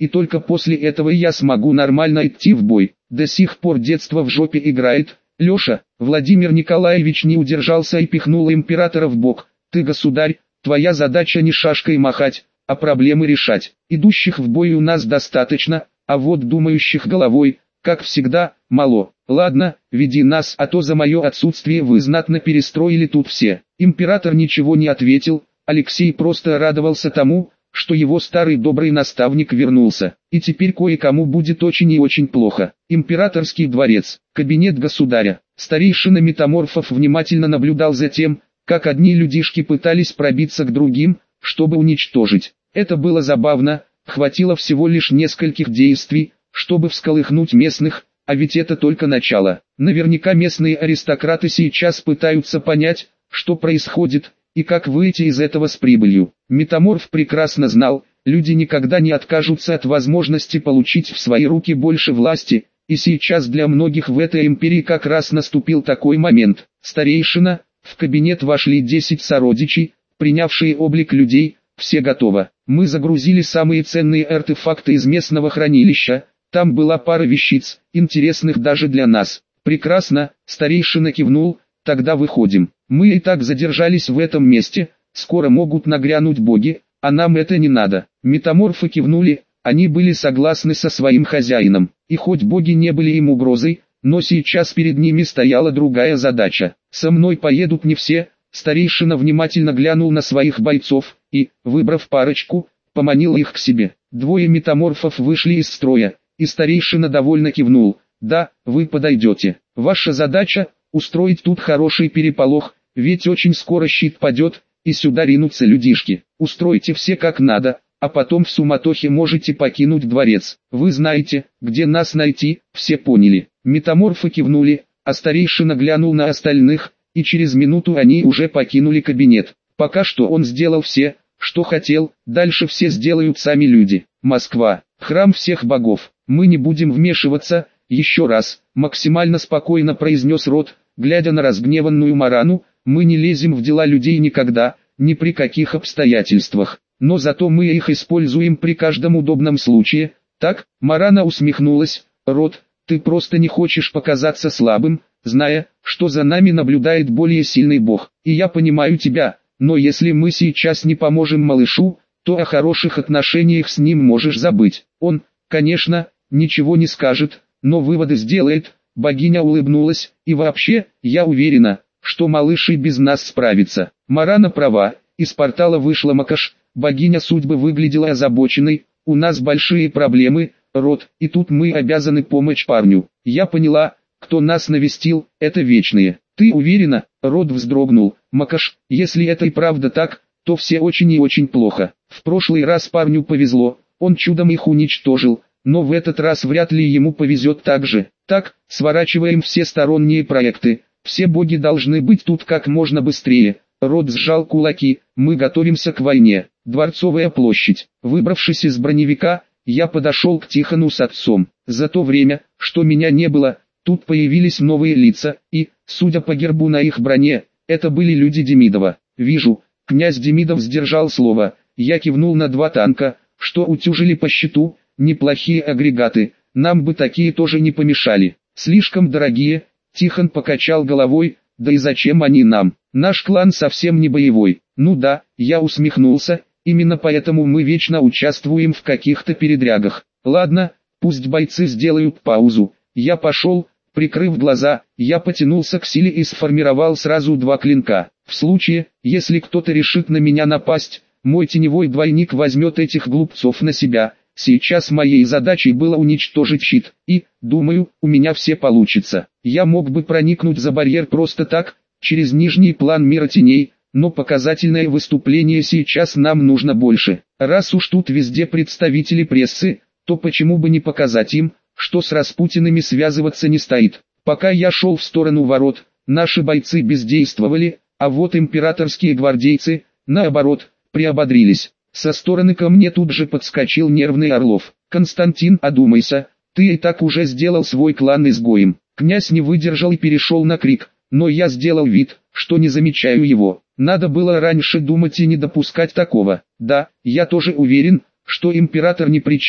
Speaker 1: и только после этого я смогу нормально идти в бой. До сих пор детство в жопе играет. Леша, Владимир Николаевич не удержался и пихнул императора в бок. Ты, государь, твоя задача не шашкой махать, а проблемы решать. Идущих в бой у нас достаточно, а вот думающих головой, как всегда, мало. Ладно, веди нас, а то за мое отсутствие вы знатно перестроили тут все. Император ничего не ответил, Алексей просто радовался тому, что его старый добрый наставник вернулся, и теперь кое-кому будет очень и очень плохо. Императорский дворец, кабинет государя. Старейшина метаморфов внимательно наблюдал за тем, как одни людишки пытались пробиться к другим, чтобы уничтожить. Это было забавно, хватило всего лишь нескольких действий, чтобы всколыхнуть местных, а ведь это только начало. Наверняка местные аристократы сейчас пытаются понять, что происходит, и как выйти из этого с прибылью. Метаморф прекрасно знал, люди никогда не откажутся от возможности получить в свои руки больше власти, и сейчас для многих в этой империи как раз наступил такой момент. Старейшина, в кабинет вошли десять сородичей, принявшие облик людей, все готово. Мы загрузили самые ценные артефакты из местного хранилища, там была пара вещиц, интересных даже для нас. Прекрасно, старейшина кивнул, тогда выходим. Мы и так задержались в этом месте, скоро могут нагрянуть боги, а нам это не надо. Метаморфы кивнули, они были согласны со своим хозяином, и хоть боги не были им угрозой, но сейчас перед ними стояла другая задача. Со мной поедут не все. Старейшина внимательно глянул на своих бойцов, и, выбрав парочку, поманил их к себе. Двое метаморфов вышли из строя, и старейшина довольно кивнул. Да, вы подойдете. Ваша задача – устроить тут хороший переполох, ведь очень скоро щит падет, и сюда ринутся людишки. Устройте все как надо, а потом в суматохе можете покинуть дворец. Вы знаете, где нас найти, все поняли. Метаморфы кивнули, а старейшина глянул на остальных, и через минуту они уже покинули кабинет. Пока что он сделал все, что хотел, дальше все сделают сами люди. Москва, храм всех богов. Мы не будем вмешиваться, еще раз, максимально спокойно произнес Рот, глядя на разгневанную Марану. Мы не лезем в дела людей никогда, ни при каких обстоятельствах, но зато мы их используем при каждом удобном случае. Так, Марана усмехнулась. Рот, ты просто не хочешь показаться слабым, зная, что за нами наблюдает более сильный бог. И я понимаю тебя, но если мы сейчас не поможем малышу, то о хороших отношениях с ним можешь забыть. Он, конечно, ничего не скажет, но выводы сделает. Богиня улыбнулась, и вообще, я уверена, что малыш и без нас справится. Марана права, из портала вышла Макаш, богиня судьбы выглядела озабоченной. У нас большие проблемы, Рот, и тут мы обязаны помочь парню. Я поняла, кто нас навестил, это вечные. Ты уверена? Рот вздрогнул. Макаш, если это и правда так, то все очень и очень плохо. В прошлый раз парню повезло, он чудом их уничтожил, но в этот раз вряд ли ему повезет так же. Так, сворачиваем все сторонние проекты. Все боги должны быть тут как можно быстрее. Рот сжал кулаки. Мы готовимся к войне. Дворцовая площадь. Выбравшись из броневика, я подошел к Тихону с отцом. За то время, что меня не было, тут появились новые лица, и, судя по гербу на их броне, это были люди Демидова. Вижу, князь Демидов сдержал слово. Я кивнул на два танка, что утюжили по счету, неплохие агрегаты, нам бы такие тоже не помешали. Слишком дорогие. Тихон покачал головой, да и зачем они нам? Наш клан совсем не боевой. Ну да, я усмехнулся, именно поэтому мы вечно участвуем в каких-то передрягах. Ладно, пусть бойцы сделают паузу. Я пошел, прикрыв глаза, я потянулся к силе и сформировал сразу два клинка. В случае, если кто-то решит на меня напасть, мой теневой двойник возьмет этих глупцов на себя. Сейчас моей задачей было уничтожить щит, и, думаю, у меня все получится. Я мог бы проникнуть за барьер просто так, через нижний план мира теней, но показательное выступление сейчас нам нужно больше. Раз уж тут везде представители прессы, то почему бы не показать им, что с Распутиными связываться не стоит. Пока я шел в сторону ворот, наши бойцы бездействовали, а вот императорские гвардейцы, наоборот, приободрились. Со стороны ко мне тут же подскочил нервный Орлов. «Константин, одумайся, ты и так уже сделал свой клан изгоем». Князь не выдержал и перешел на крик, но я сделал вид, что не замечаю его. Надо было раньше думать и не допускать такого. Да, я тоже уверен, что император ни при чем,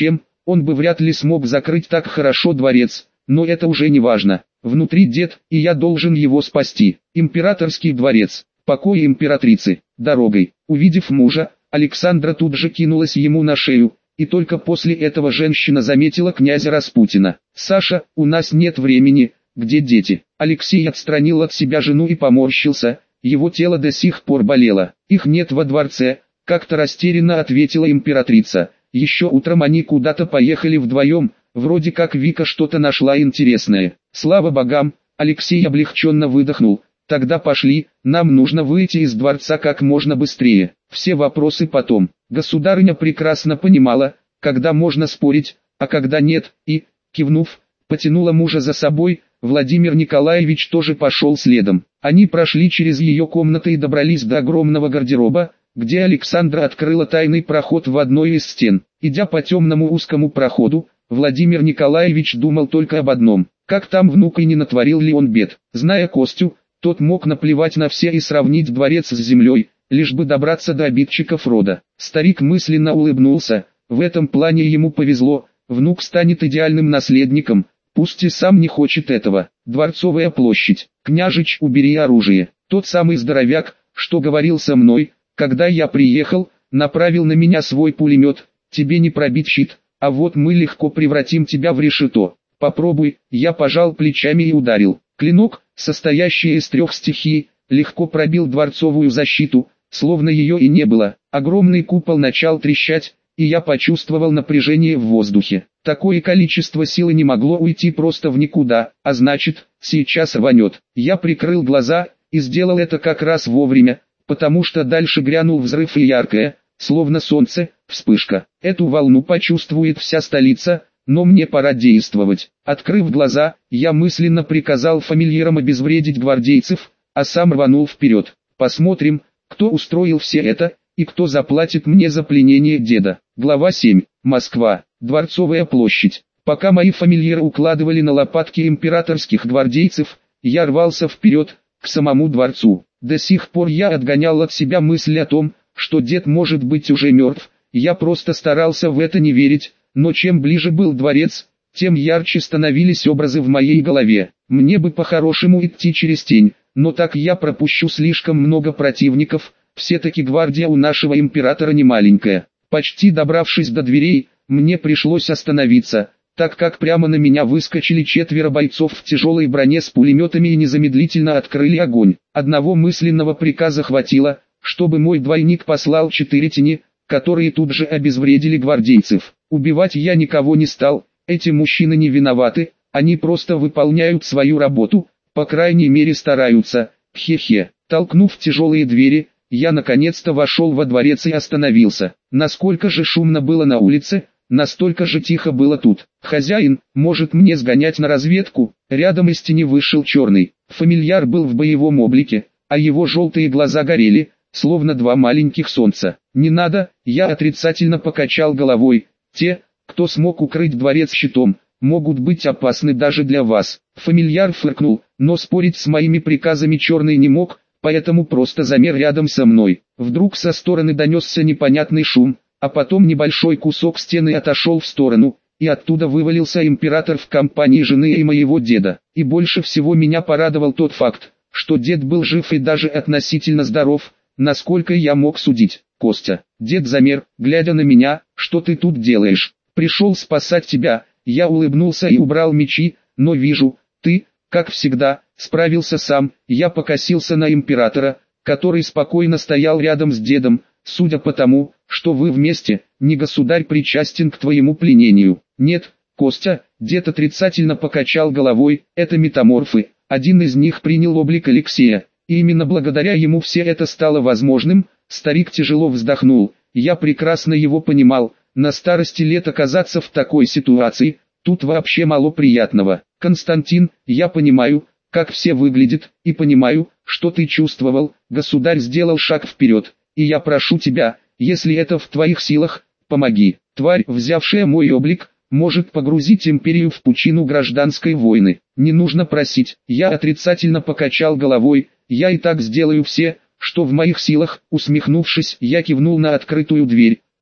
Speaker 1: он бы вряд ли смог закрыть так хорошо дворец, но это уже не важно. Внутри дед, и я должен его спасти. Императорский дворец, покои императрицы, дорогой. Увидев мужа, Александра тут же кинулась ему на шею, и только после этого женщина заметила князя Распутина. «Саша, у нас нет времени, где дети?» Алексей отстранил от себя жену и поморщился, его тело до сих пор болело. «Их нет во дворце», — как-то растерянно ответила императрица. «Еще утром они куда-то поехали вдвоем, вроде как Вика что-то нашла интересное». «Слава богам», — Алексей облегченно выдохнул. «Тогда пошли, нам нужно выйти из дворца как можно быстрее. Все вопросы потом». Государыня прекрасно понимала, когда можно спорить, а когда нет, и, кивнув, потянула мужа за собой. Владимир Николаевич тоже пошел следом. Они прошли через ее комнаты и добрались до огромного гардероба, где Александра открыла тайный проход в одной из стен. Идя по темному узкому проходу, Владимир Николаевич думал только об одном: как там внук и не натворил ли он бед. Зная Костю, тот мог наплевать на все и сравнить дворец с землей, лишь бы добраться до обидчиков рода. Старик мысленно улыбнулся, в этом плане ему повезло, внук станет идеальным наследником, пусть и сам не хочет этого. Дворцовая площадь. «Княжич, убери оружие». Тот самый здоровяк, что говорил со мной, когда я приехал, направил на меня свой пулемет. «Тебе не пробить щит, а вот мы легко превратим тебя в решето. Попробуй». Я пожал плечами и ударил. Клинок, состоящий из трех стихий, легко пробил дворцовую защиту, словно ее и не было. Огромный купол начал трещать, и я почувствовал напряжение в воздухе. Такое количество силы не могло уйти просто в никуда, а значит, сейчас рванет. Я прикрыл глаза, и сделал это как раз вовремя, потому что дальше грянул взрыв и яркая, словно солнце, вспышка. Эту волну почувствует вся столица, но мне пора действовать. Открыв глаза, я мысленно приказал фамильярам обезвредить гвардейцев, а сам рванул вперед. Посмотрим, кто устроил все это, и кто заплатит мне за пленение деда. Глава семь. Москва. Дворцовая площадь. Пока мои фамильяры укладывали на лопатки императорских гвардейцев, я рвался вперед, к самому дворцу. До сих пор я отгонял от себя мысль о том, что дед может быть уже мертв. Я просто старался в это не верить, но чем ближе был дворец, тем ярче становились образы в моей голове. Мне бы по-хорошему идти через тень, но так я пропущу слишком много противников. Все-таки гвардия у нашего императора не маленькая. Почти добравшись до дверей, мне пришлось остановиться, так как прямо на меня выскочили четверо бойцов в тяжелой броне с пулеметами и незамедлительно открыли огонь. Одного мысленного приказа хватило, чтобы мой двойник послал четыре тени, которые тут же обезвредили гвардейцев. Убивать я никого не стал, эти мужчины не виноваты, они просто выполняют свою работу, по крайней мере стараются. Хе-хе. Толкнув тяжелые двери, я наконец-то вошел во дворец и остановился. Насколько же шумно было на улице, настолько же тихо было тут. «Хозяин, может мне сгонять на разведку?» Рядом из тени вышел черный. Фамильяр был в боевом облике, а его желтые глаза горели, словно два маленьких солнца. «Не надо», я отрицательно покачал головой. «Те, кто смог укрыть дворец щитом, могут быть опасны даже для вас». Фамильяр фыркнул, но спорить с моими приказами черный не мог, поэтому просто замер рядом со мной. Вдруг со стороны донесся непонятный шум, а потом небольшой кусок стены отошел в сторону, и оттуда вывалился император в компании жены и моего деда. И больше всего меня порадовал тот факт, что дед был жив и даже относительно здоров, насколько я мог судить. «Костя». Дед замер, глядя на меня. «Что ты тут делаешь?» «Пришел спасать тебя». Я улыбнулся и убрал мечи, но вижу, ты, как всегда, справился сам. Я покосился на императора, который спокойно стоял рядом с дедом. «Судя по тому, что вы вместе, не государь причастен к твоему пленению». «Нет, Костя», дед отрицательно покачал головой, «это метаморфы». Один из них принял облик Алексея, и именно благодаря ему все это стало возможным. Старик тяжело вздохнул. Я прекрасно его понимал. На старости лет оказаться в такой ситуации, тут вообще мало приятного. «Константин, я понимаю, как все выглядит, и понимаю, что ты чувствовал». Государь сделал шаг вперед. «И я прошу тебя, если это в твоих силах, помоги». Тварь, взявшая мой облик, может погрузить империю в пучину гражданской войны. Не нужно просить. Я отрицательно покачал головой. «Я и так сделаю все, что в моих силах». Усмехнувшись, я кивнул на открытую дверь.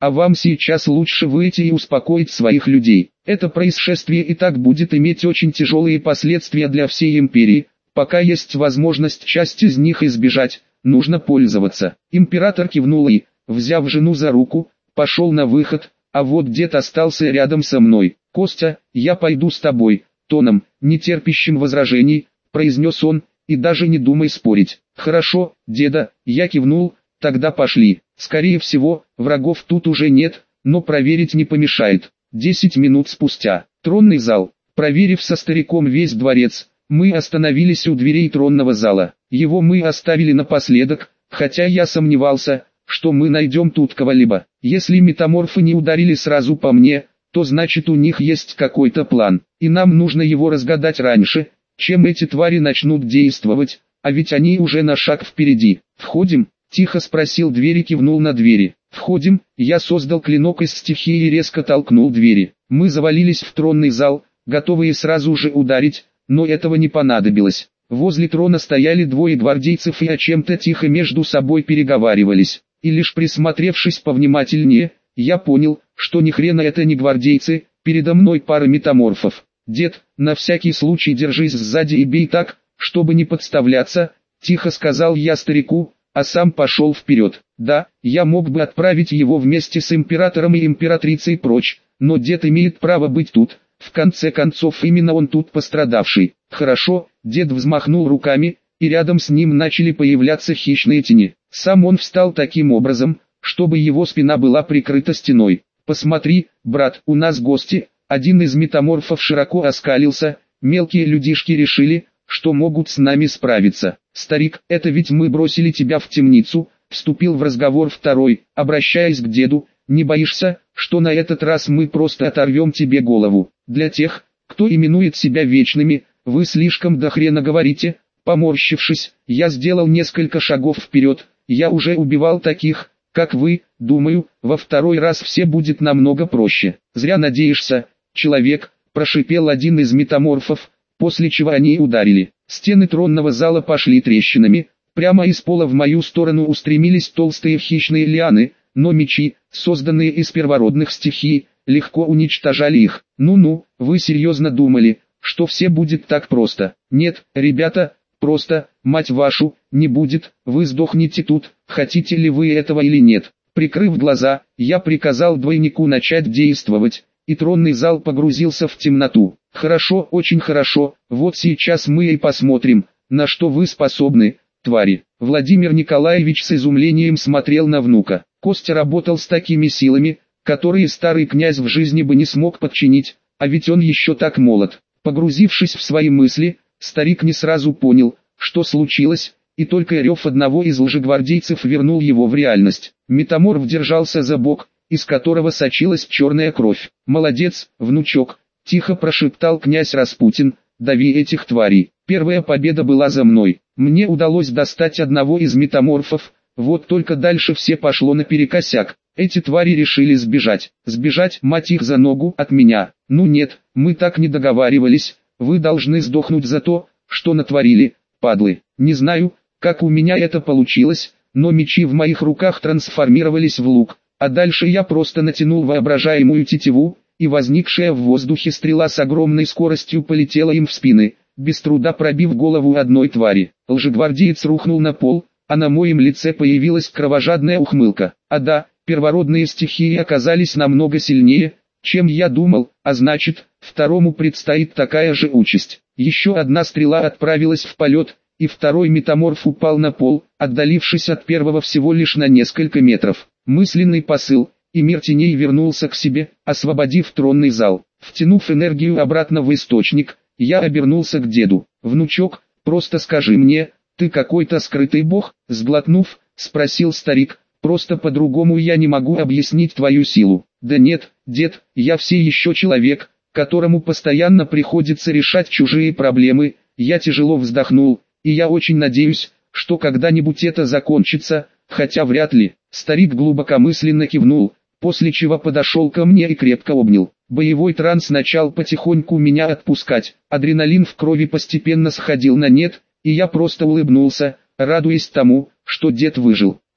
Speaker 1: а вам сейчас лучше выйти и успокоить своих людей. Это происшествие и так будет иметь очень тяжелые последствия для всей империи, пока есть возможность часть из них избежать, нужно пользоваться». Император кивнул и, взяв жену за руку, пошел на выход, а вот дед остался рядом со мной. «Костя, я пойду с тобой», тоном, не терпящим возражений, произнес он, и даже не думай спорить. «Хорошо, деда», я кивнул, «тогда пошли». Скорее всего, врагов тут уже нет, но проверить не помешает. Десять минут спустя. Тронный зал. Проверив со стариком весь дворец, мы остановились у дверей тронного зала. Его мы оставили напоследок, хотя я сомневался, что мы найдем тут кого-либо. Если метаморфы не ударили сразу по мне, то значит у них есть какой-то план, и нам нужно его разгадать раньше, чем эти твари начнут действовать, а ведь они уже на шаг впереди. «Входим?» – тихо спросил дверь и кивнул на двери. «Входим», я создал клинок из стихии и резко толкнул двери. Мы завалились в тронный зал, готовые сразу же ударить, но этого не понадобилось. Возле трона стояли двое гвардейцев и о чем-то тихо между собой переговаривались. И лишь присмотревшись повнимательнее, я понял, что ни хрена это не гвардейцы, передо мной пара метаморфов. «Дед, на всякий случай держись сзади и бей так, чтобы не подставляться», тихо сказал я старику, а сам пошел вперед. Да, я мог бы отправить его вместе с императором и императрицей прочь, но дед имеет право быть тут, в конце концов именно он тут пострадавший. «Хорошо», дед взмахнул руками, и рядом с ним начали появляться хищные тени. Сам он встал таким образом, чтобы его спина была прикрыта стеной. «Посмотри, брат, у нас гости». Один из метаморфов широко оскалился, мелкие людишки решили, что могут с нами справиться. «Старик, это ведь мы бросили тебя в темницу», вступил в разговор второй, обращаясь к деду, «не боишься, что на этот раз мы просто оторвем тебе голову? Для тех, кто именует себя вечными, вы слишком до хрена говорите». Поморщившись, я сделал несколько шагов вперед, я уже убивал таких, как вы, думаю, во второй раз все будет намного проще. «Зря надеешься, человек», прошипел один из метаморфов, после чего они ударили. Стены тронного зала пошли трещинами, прямо из пола в мою сторону устремились толстые хищные лианы, но мечи, созданные из первородных стихий, легко уничтожали их. «Ну-ну, вы серьезно думали, что все будет так просто?» «Нет, ребята, просто, мать вашу, не будет, вы сдохнете тут, хотите ли вы этого или нет». Прикрыв глаза, я приказал двойнику начать действовать, и тронный зал погрузился в темноту. «Хорошо, очень хорошо, вот сейчас мы и посмотрим, на что вы способны, твари». Владимир Николаевич с изумлением смотрел на внука. Костя работал с такими силами, которые старый князь в жизни бы не смог подчинить, а ведь он еще так молод. Погрузившись в свои мысли, старик не сразу понял, что случилось, и только рев одного из лжегвардейцев вернул его в реальность. Метаморф держался за бок, из которого сочилась черная кровь. «Молодец, внучок», — тихо прошептал князь Распутин, «дави этих тварей». Первая победа была за мной. Мне удалось достать одного из метаморфов, вот только дальше все пошло наперекосяк. Эти твари решили сбежать. Сбежать, мать их за ногу, от меня. Ну нет, мы так не договаривались, вы должны сдохнуть за то, что натворили, падлы. Не знаю, как у меня это получилось, но мечи в моих руках трансформировались в лук, а дальше я просто натянул воображаемую тетиву, и возникшая в воздухе стрела с огромной скоростью полетела им в спины, без труда пробив голову одной твари. Лжегвардеец рухнул на пол, а на моем лице появилась кровожадная ухмылка. А да, первородные стихии оказались намного сильнее, чем я думал, а значит, второму предстоит такая же участь. Еще одна стрела отправилась в полет, и второй метаморф упал на пол, отдалившись от первого всего лишь на несколько метров. Мысленный посыл, и мир теней вернулся к себе, освободив тронный зал. Втянув энергию обратно в источник, я обернулся к деду. «Внучок, просто скажи мне, ты какой-то скрытый бог?» Сглотнув, спросил старик. «Просто по-другому я не могу объяснить твою силу». «Да нет, дед, я все еще человек, которому постоянно приходится решать чужие проблемы». Я тяжело вздохнул, и я очень надеюсь, что когда-нибудь это закончится, хотя вряд ли. Старик глубокомысленно кивнул, после чего подошел ко мне и крепко обнял. Боевой транс начал потихоньку меня отпускать, адреналин в крови постепенно сходил на нет, и я просто улыбнулся, радуясь тому, что дед выжил.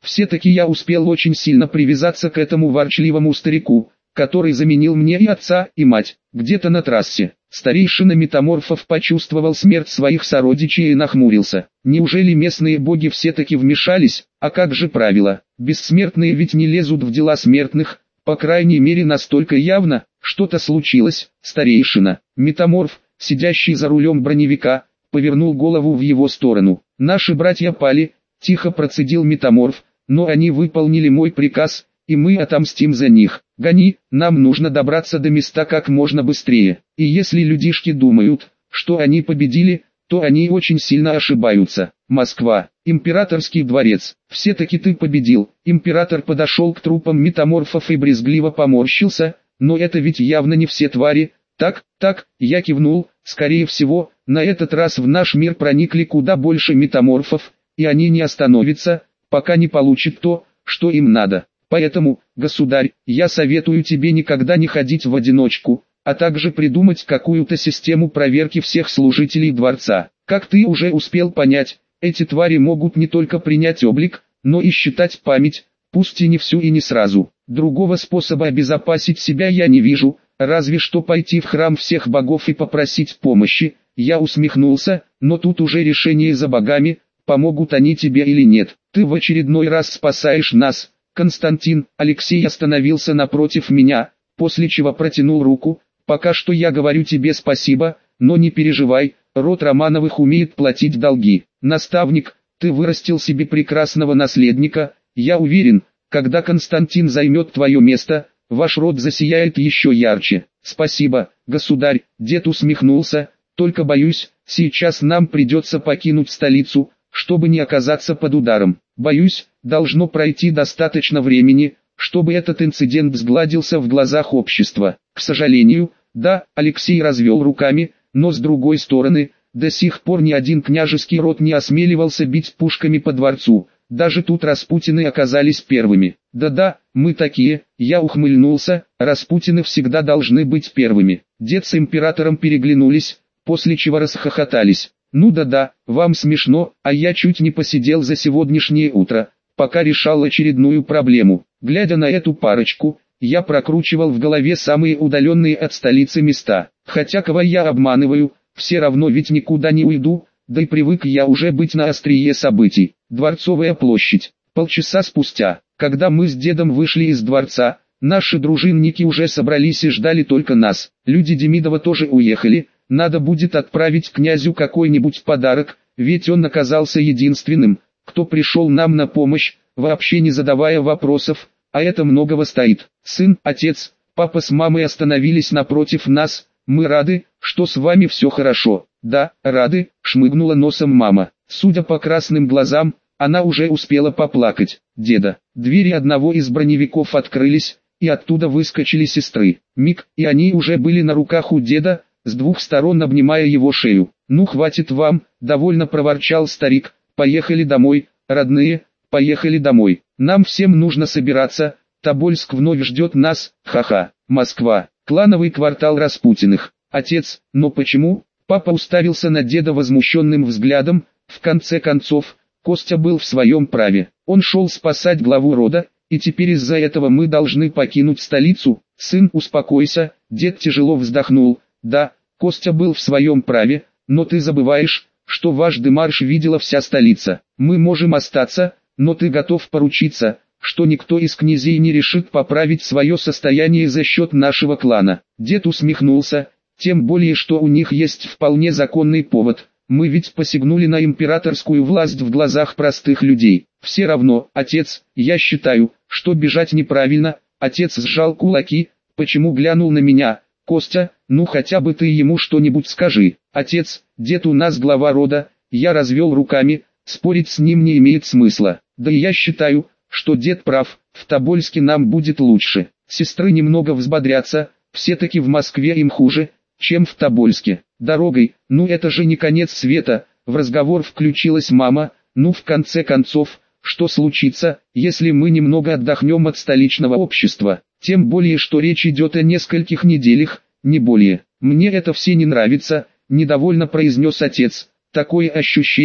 Speaker 1: Все-таки я успел очень сильно привязаться к этому ворчливому старику, который заменил мне и отца, и мать, где-то на трассе. Старейшина метаморфов почувствовал смерть своих сородичей и нахмурился. Неужели местные боги все-таки вмешались? А как же правило? Бессмертные ведь не лезут в дела смертных, по крайней мере настолько явно. Что-то случилось. Старейшина, метаморф, сидящий за рулем броневика, повернул голову в его сторону. Наши братья пали, тихо процедил метаморф, но они выполнили мой приказ, и мы отомстим за них. Гони, нам нужно добраться до места как можно быстрее. И если людишки думают, что они победили, то они очень сильно ошибаются. Москва, императорский дворец. Все-таки ты победил. Император подошел к трупам метаморфов и брезгливо поморщился, но это ведь явно не все твари. Так, так, я кивнул, скорее всего, на этот раз в наш мир проникли куда больше метаморфов, и они не остановятся, пока не получат то, что им надо. Поэтому, государь, я советую тебе никогда не ходить в одиночку, а также придумать какую-то систему проверки всех служителей дворца. Как ты уже успел понять, эти твари могут не только принять облик, но и считать память, пусть и не всю и не сразу. Другого способа обезопасить себя я не вижу, разве что пойти в храм всех богов и попросить помощи. Я усмехнулся, но тут уже решение за богами, помогут они тебе или нет. Ты в очередной раз спасаешь нас. Константин, Алексей остановился напротив меня, после чего протянул руку. Пока что я говорю тебе спасибо, но не переживай, род Романовых умеет платить долги. Наставник, ты вырастил себе прекрасного наследника, я уверен, когда Константин займет твое место, ваш род засияет еще ярче. Спасибо, государь, дед усмехнулся, только боюсь, сейчас нам придется покинуть столицу, чтобы не оказаться под ударом. Боюсь, должно пройти достаточно времени, чтобы этот инцидент сгладился в глазах общества. К сожалению, да, Алексей развел руками, но с другой стороны, до сих пор ни один княжеский род не осмеливался бить пушками по дворцу, даже тут Распутины оказались первыми. Да-да, мы такие, я ухмыльнулся, Распутины всегда должны быть первыми. Дед с императором переглянулись, после чего расхохотались. Ну да-да, вам смешно, а я чуть не посидел за сегодняшнее утро, пока решал очередную проблему. Глядя на эту парочку, я прокручивал в голове самые удаленные от столицы места. Хотя кого я обманываю, все равно ведь никуда не уйду, да и привык я уже быть на острие событий. Дворцовая площадь. Полчаса спустя, когда мы с дедом вышли из дворца, наши дружинники уже собрались и ждали только нас. Люди Демидова тоже уехали. Надо будет отправить князю какой-нибудь подарок, ведь он оказался единственным, кто пришел нам на помощь, вообще не задавая вопросов, а это многого стоит. Сын, отец, папа с мамой остановились напротив нас, мы рады, что с вами все хорошо. Да, рады, шмыгнула носом мама. Судя по красным глазам, она уже успела поплакать. Деда, двери одного из броневиков открылись, и оттуда выскочили сестры. Миг, и они уже были на руках у деда, с двух сторон обнимая его шею. «Ну хватит вам», — довольно проворчал старик, — «поехали домой, родные, поехали домой. Нам всем нужно собираться, Тобольск вновь ждет нас, ха-ха». Москва, клановый квартал Распутиных. Отец, но почему? Папа уставился на деда возмущенным взглядом. В конце концов, Костя был в своем праве. Он шел спасать главу рода, и теперь из-за этого мы должны покинуть столицу. Сын, успокойся, дед тяжело вздохнул. Да, Костя был в своем праве, но ты забываешь, что ваш демарш видела вся столица. Мы можем остаться, но ты готов поручиться, что никто из князей не решит поправить свое состояние за счет нашего клана. Дед усмехнулся, тем более что у них есть вполне законный повод. Мы ведь посягнули на императорскую власть в глазах простых людей. Все равно, отец, я считаю, что бежать неправильно. Отец сжал кулаки, почему глянул на меня? Костя, ну хотя бы ты ему что-нибудь скажи. Отец, дед у нас глава рода, я развел руками, спорить с ним не имеет смысла. Да и я считаю, что дед прав, в Тобольске нам будет лучше. Сестры немного взбодрятся, все-таки в Москве им хуже, чем в Тобольске. Дорогой, ну это же не конец света, в разговор включилась мама, ну в конце концов, что случится, если мы немного отдохнем от столичного общества, тем более что речь идет о нескольких неделях, не более. Мне это все не нравится, недовольно произнес отец, такое ощущение,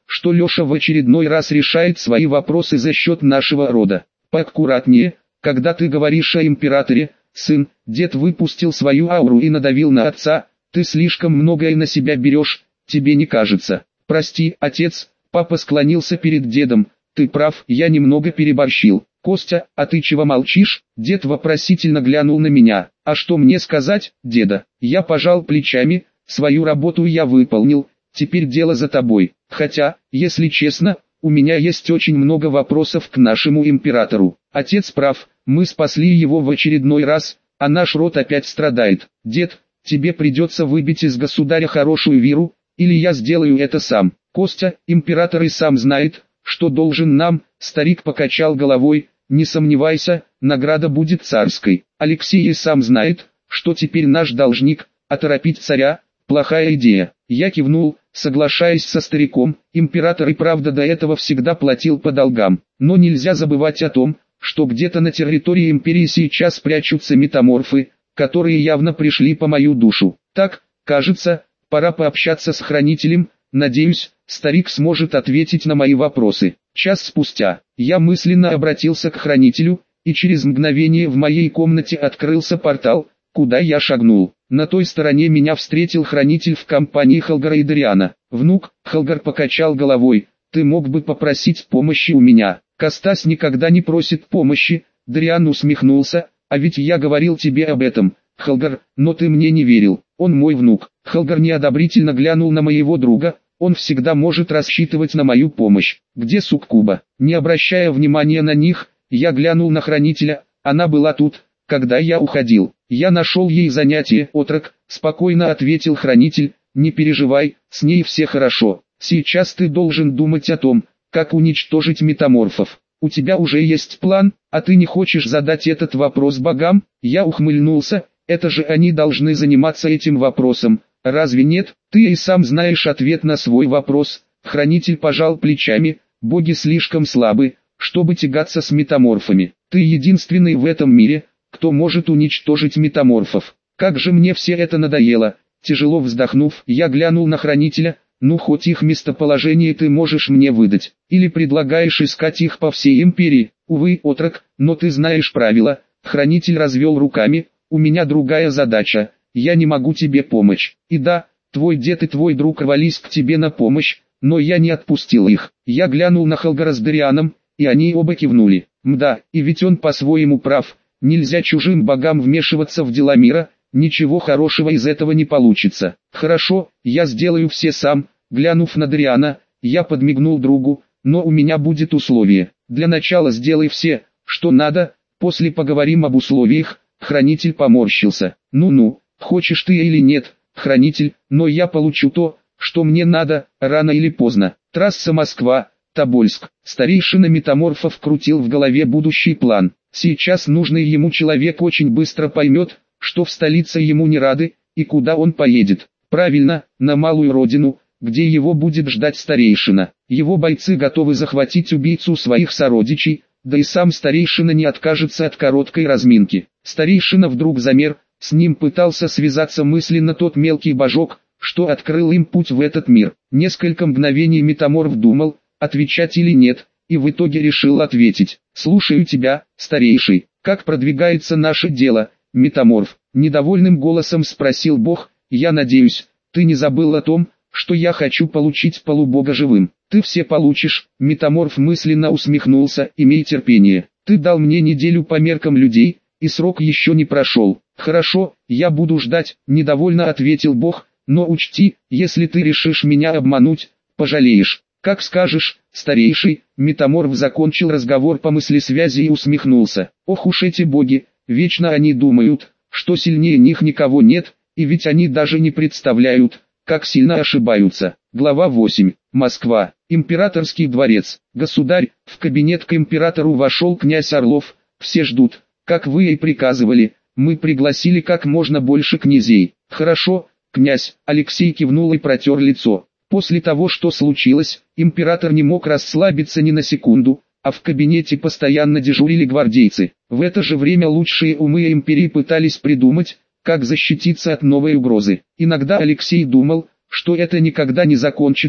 Speaker 1: что Леша в очередной раз решает свои вопросы за счет нашего рода. Поаккуратнее, когда ты говоришь о императоре, сын. Дед выпустил свою ауру и надавил на отца. Ты слишком многое на себя берешь, тебе не кажется? Прости, отец. Папа склонился перед дедом. Ты прав, я немного переборщил. Костя, а ты чего молчишь? Дед вопросительно глянул на меня. А что мне сказать, деда? Я пожал плечами. Свою работу я выполнил. Теперь дело за тобой. Хотя, если честно, у меня есть очень много вопросов к нашему императору. Отец прав, мы спасли его в очередной раз, а наш род опять страдает. Дед, тебе придется выбить из государя хорошую виру, или я сделаю это сам. Костя, император и сам знает, что должен нам. Старик покачал головой. Не сомневайся, награда будет царской. Алексей и сам знает, что теперь наш должник, а торопить царя – плохая идея. Я кивнул, соглашаясь со стариком. Император и правда до этого всегда платил по долгам. Но нельзя забывать о том, что где-то на территории империи сейчас прячутся метаморфы, которые явно пришли по мою душу. Так, кажется, пора пообщаться с хранителем. Надеюсь, старик сможет ответить на мои вопросы. Час спустя, я мысленно обратился к хранителю, и через мгновение в моей комнате открылся портал, куда я шагнул. На той стороне меня встретил хранитель в компании Халгара и Дариана. «Внук», Халгар покачал головой, — «ты мог бы попросить помощи у меня». «Костас никогда не просит помощи», Дариан усмехнулся, — «а ведь я говорил тебе об этом, Халгар, но ты мне не верил, он мой внук». Халгар неодобрительно глянул на моего друга. Он всегда может рассчитывать на мою помощь. Где суккуба? Не обращая внимания на них, я глянул на хранителя. Она была тут, когда я уходил. Я нашел ей занятие, отрок, спокойно ответил хранитель. Не переживай, с ней все хорошо. Сейчас ты должен думать о том, как уничтожить метаморфов. У тебя уже есть план, а ты не хочешь задать этот вопрос богам? Я ухмыльнулся. Это же они должны заниматься этим вопросом. Разве нет? Ты и сам знаешь ответ на свой вопрос. Хранитель пожал плечами. Боги слишком слабы, чтобы тягаться с метаморфами. Ты единственный в этом мире, кто может уничтожить метаморфов. Как же мне все это надоело. Тяжело вздохнув, я глянул на хранителя. Ну хоть их местоположение ты можешь мне выдать. Или предлагаешь искать их по всей империи. Увы, отрок, но ты знаешь правила. Хранитель развел руками. У меня другая задача. Я не могу тебе помочь. И да, твой дед и твой друг рвались к тебе на помощь, но я не отпустил их. Я глянул на Халгара с Дарианом, и они оба кивнули. Мда, и ведь он по-своему прав. Нельзя чужим богам вмешиваться в дела мира, ничего хорошего из этого не получится. Хорошо, я сделаю все сам. Глянув на Дариана, я подмигнул другу, но у меня будет условие. Для начала сделай все, что надо, после поговорим об условиях. Хранитель поморщился. Ну-ну. Хочешь ты или нет, хранитель, но я получу то, что мне надо, рано или поздно. Трасса Москва, Тобольск. Старейшина метаморфов крутил в голове будущий план. Сейчас нужный ему человек очень быстро поймет, что в столице ему не рады, и куда он поедет. Правильно, на малую родину, где его будет ждать старейшина. Его бойцы готовы захватить убийцу своих сородичей, да и сам старейшина не откажется от короткой разминки. Старейшина вдруг замер. С ним пытался связаться мысленно тот мелкий божок, что открыл им путь в этот мир. Несколько мгновений метаморф думал, отвечать или нет, и в итоге решил ответить. «Слушаю тебя, старейший, как продвигается наше дело, метаморф?» Недовольным голосом спросил бог. «Я надеюсь, ты не забыл о том, что я хочу получить полубога живым». «Ты все получишь», метаморф мысленно усмехнулся. «Имей терпение, ты дал мне неделю по меркам людей, и срок еще не прошел». «Хорошо, я буду ждать», — недовольно ответил бог, «но учти, если ты решишь меня обмануть, пожалеешь». «Как скажешь, старейший», — метаморф закончил разговор по мыслесвязи и усмехнулся. «Ох уж эти боги, вечно они думают, что сильнее них никого нет, и ведь они даже не представляют, как сильно ошибаются». Глава восемь. Москва. Императорский дворец. «Государь», — в кабинет к императору вошел князь Орлов. «Все ждут, как вы и приказывали. Мы пригласили как можно больше князей». «Хорошо, князь», — Алексей кивнул и протер лицо. После того, что случилось, император не мог расслабиться ни на секунду, а в кабинете постоянно дежурили гвардейцы. В это же время лучшие умы империи пытались придумать, как защититься от новой угрозы. Иногда Алексей думал, что это никогда не закончится,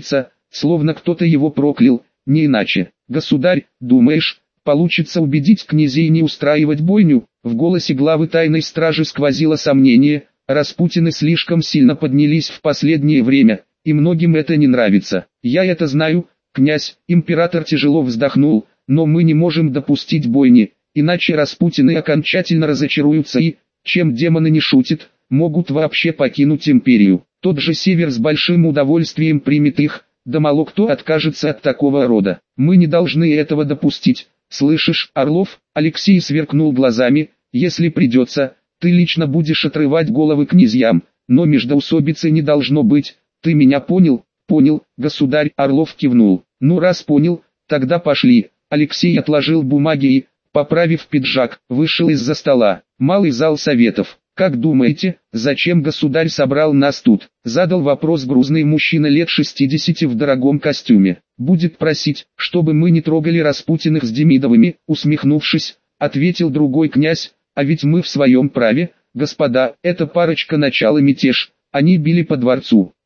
Speaker 1: словно кто-то его проклял, не иначе. «Государь, думаешь, получится убедить князей не устраивать бойню?» В голосе главы тайной стражи сквозило сомнение. Распутины слишком сильно поднялись в последнее время, и многим это не нравится. «Я это знаю, князь», император тяжело вздохнул, «но мы не можем допустить бойни, иначе Распутины окончательно разочаруются и, чем демоны не шутят, могут вообще покинуть империю. Тот же Север с большим удовольствием примет их, да мало кто откажется от такого рода. Мы не должны этого допустить. Слышишь, Орлов?» Алексей сверкнул глазами. «Если придется, ты лично будешь отрывать головы князьям, но междоусобицы не должно быть. Ты меня понял?» «Понял, государь», Орлов кивнул. «Ну раз понял, тогда пошли». Алексей отложил бумаги и, поправив пиджак, вышел из-за стола. Малый зал советов. «Как думаете, зачем государь собрал нас тут?» Задал вопрос грузный мужчина лет шестидесяти в дорогом костюме. «Будет просить, чтобы мы не трогали Распутиных с Демидовыми», усмехнувшись, ответил другой князь. «А ведь мы в своем праве, господа, эта парочка начала мятеж, они били по дворцу.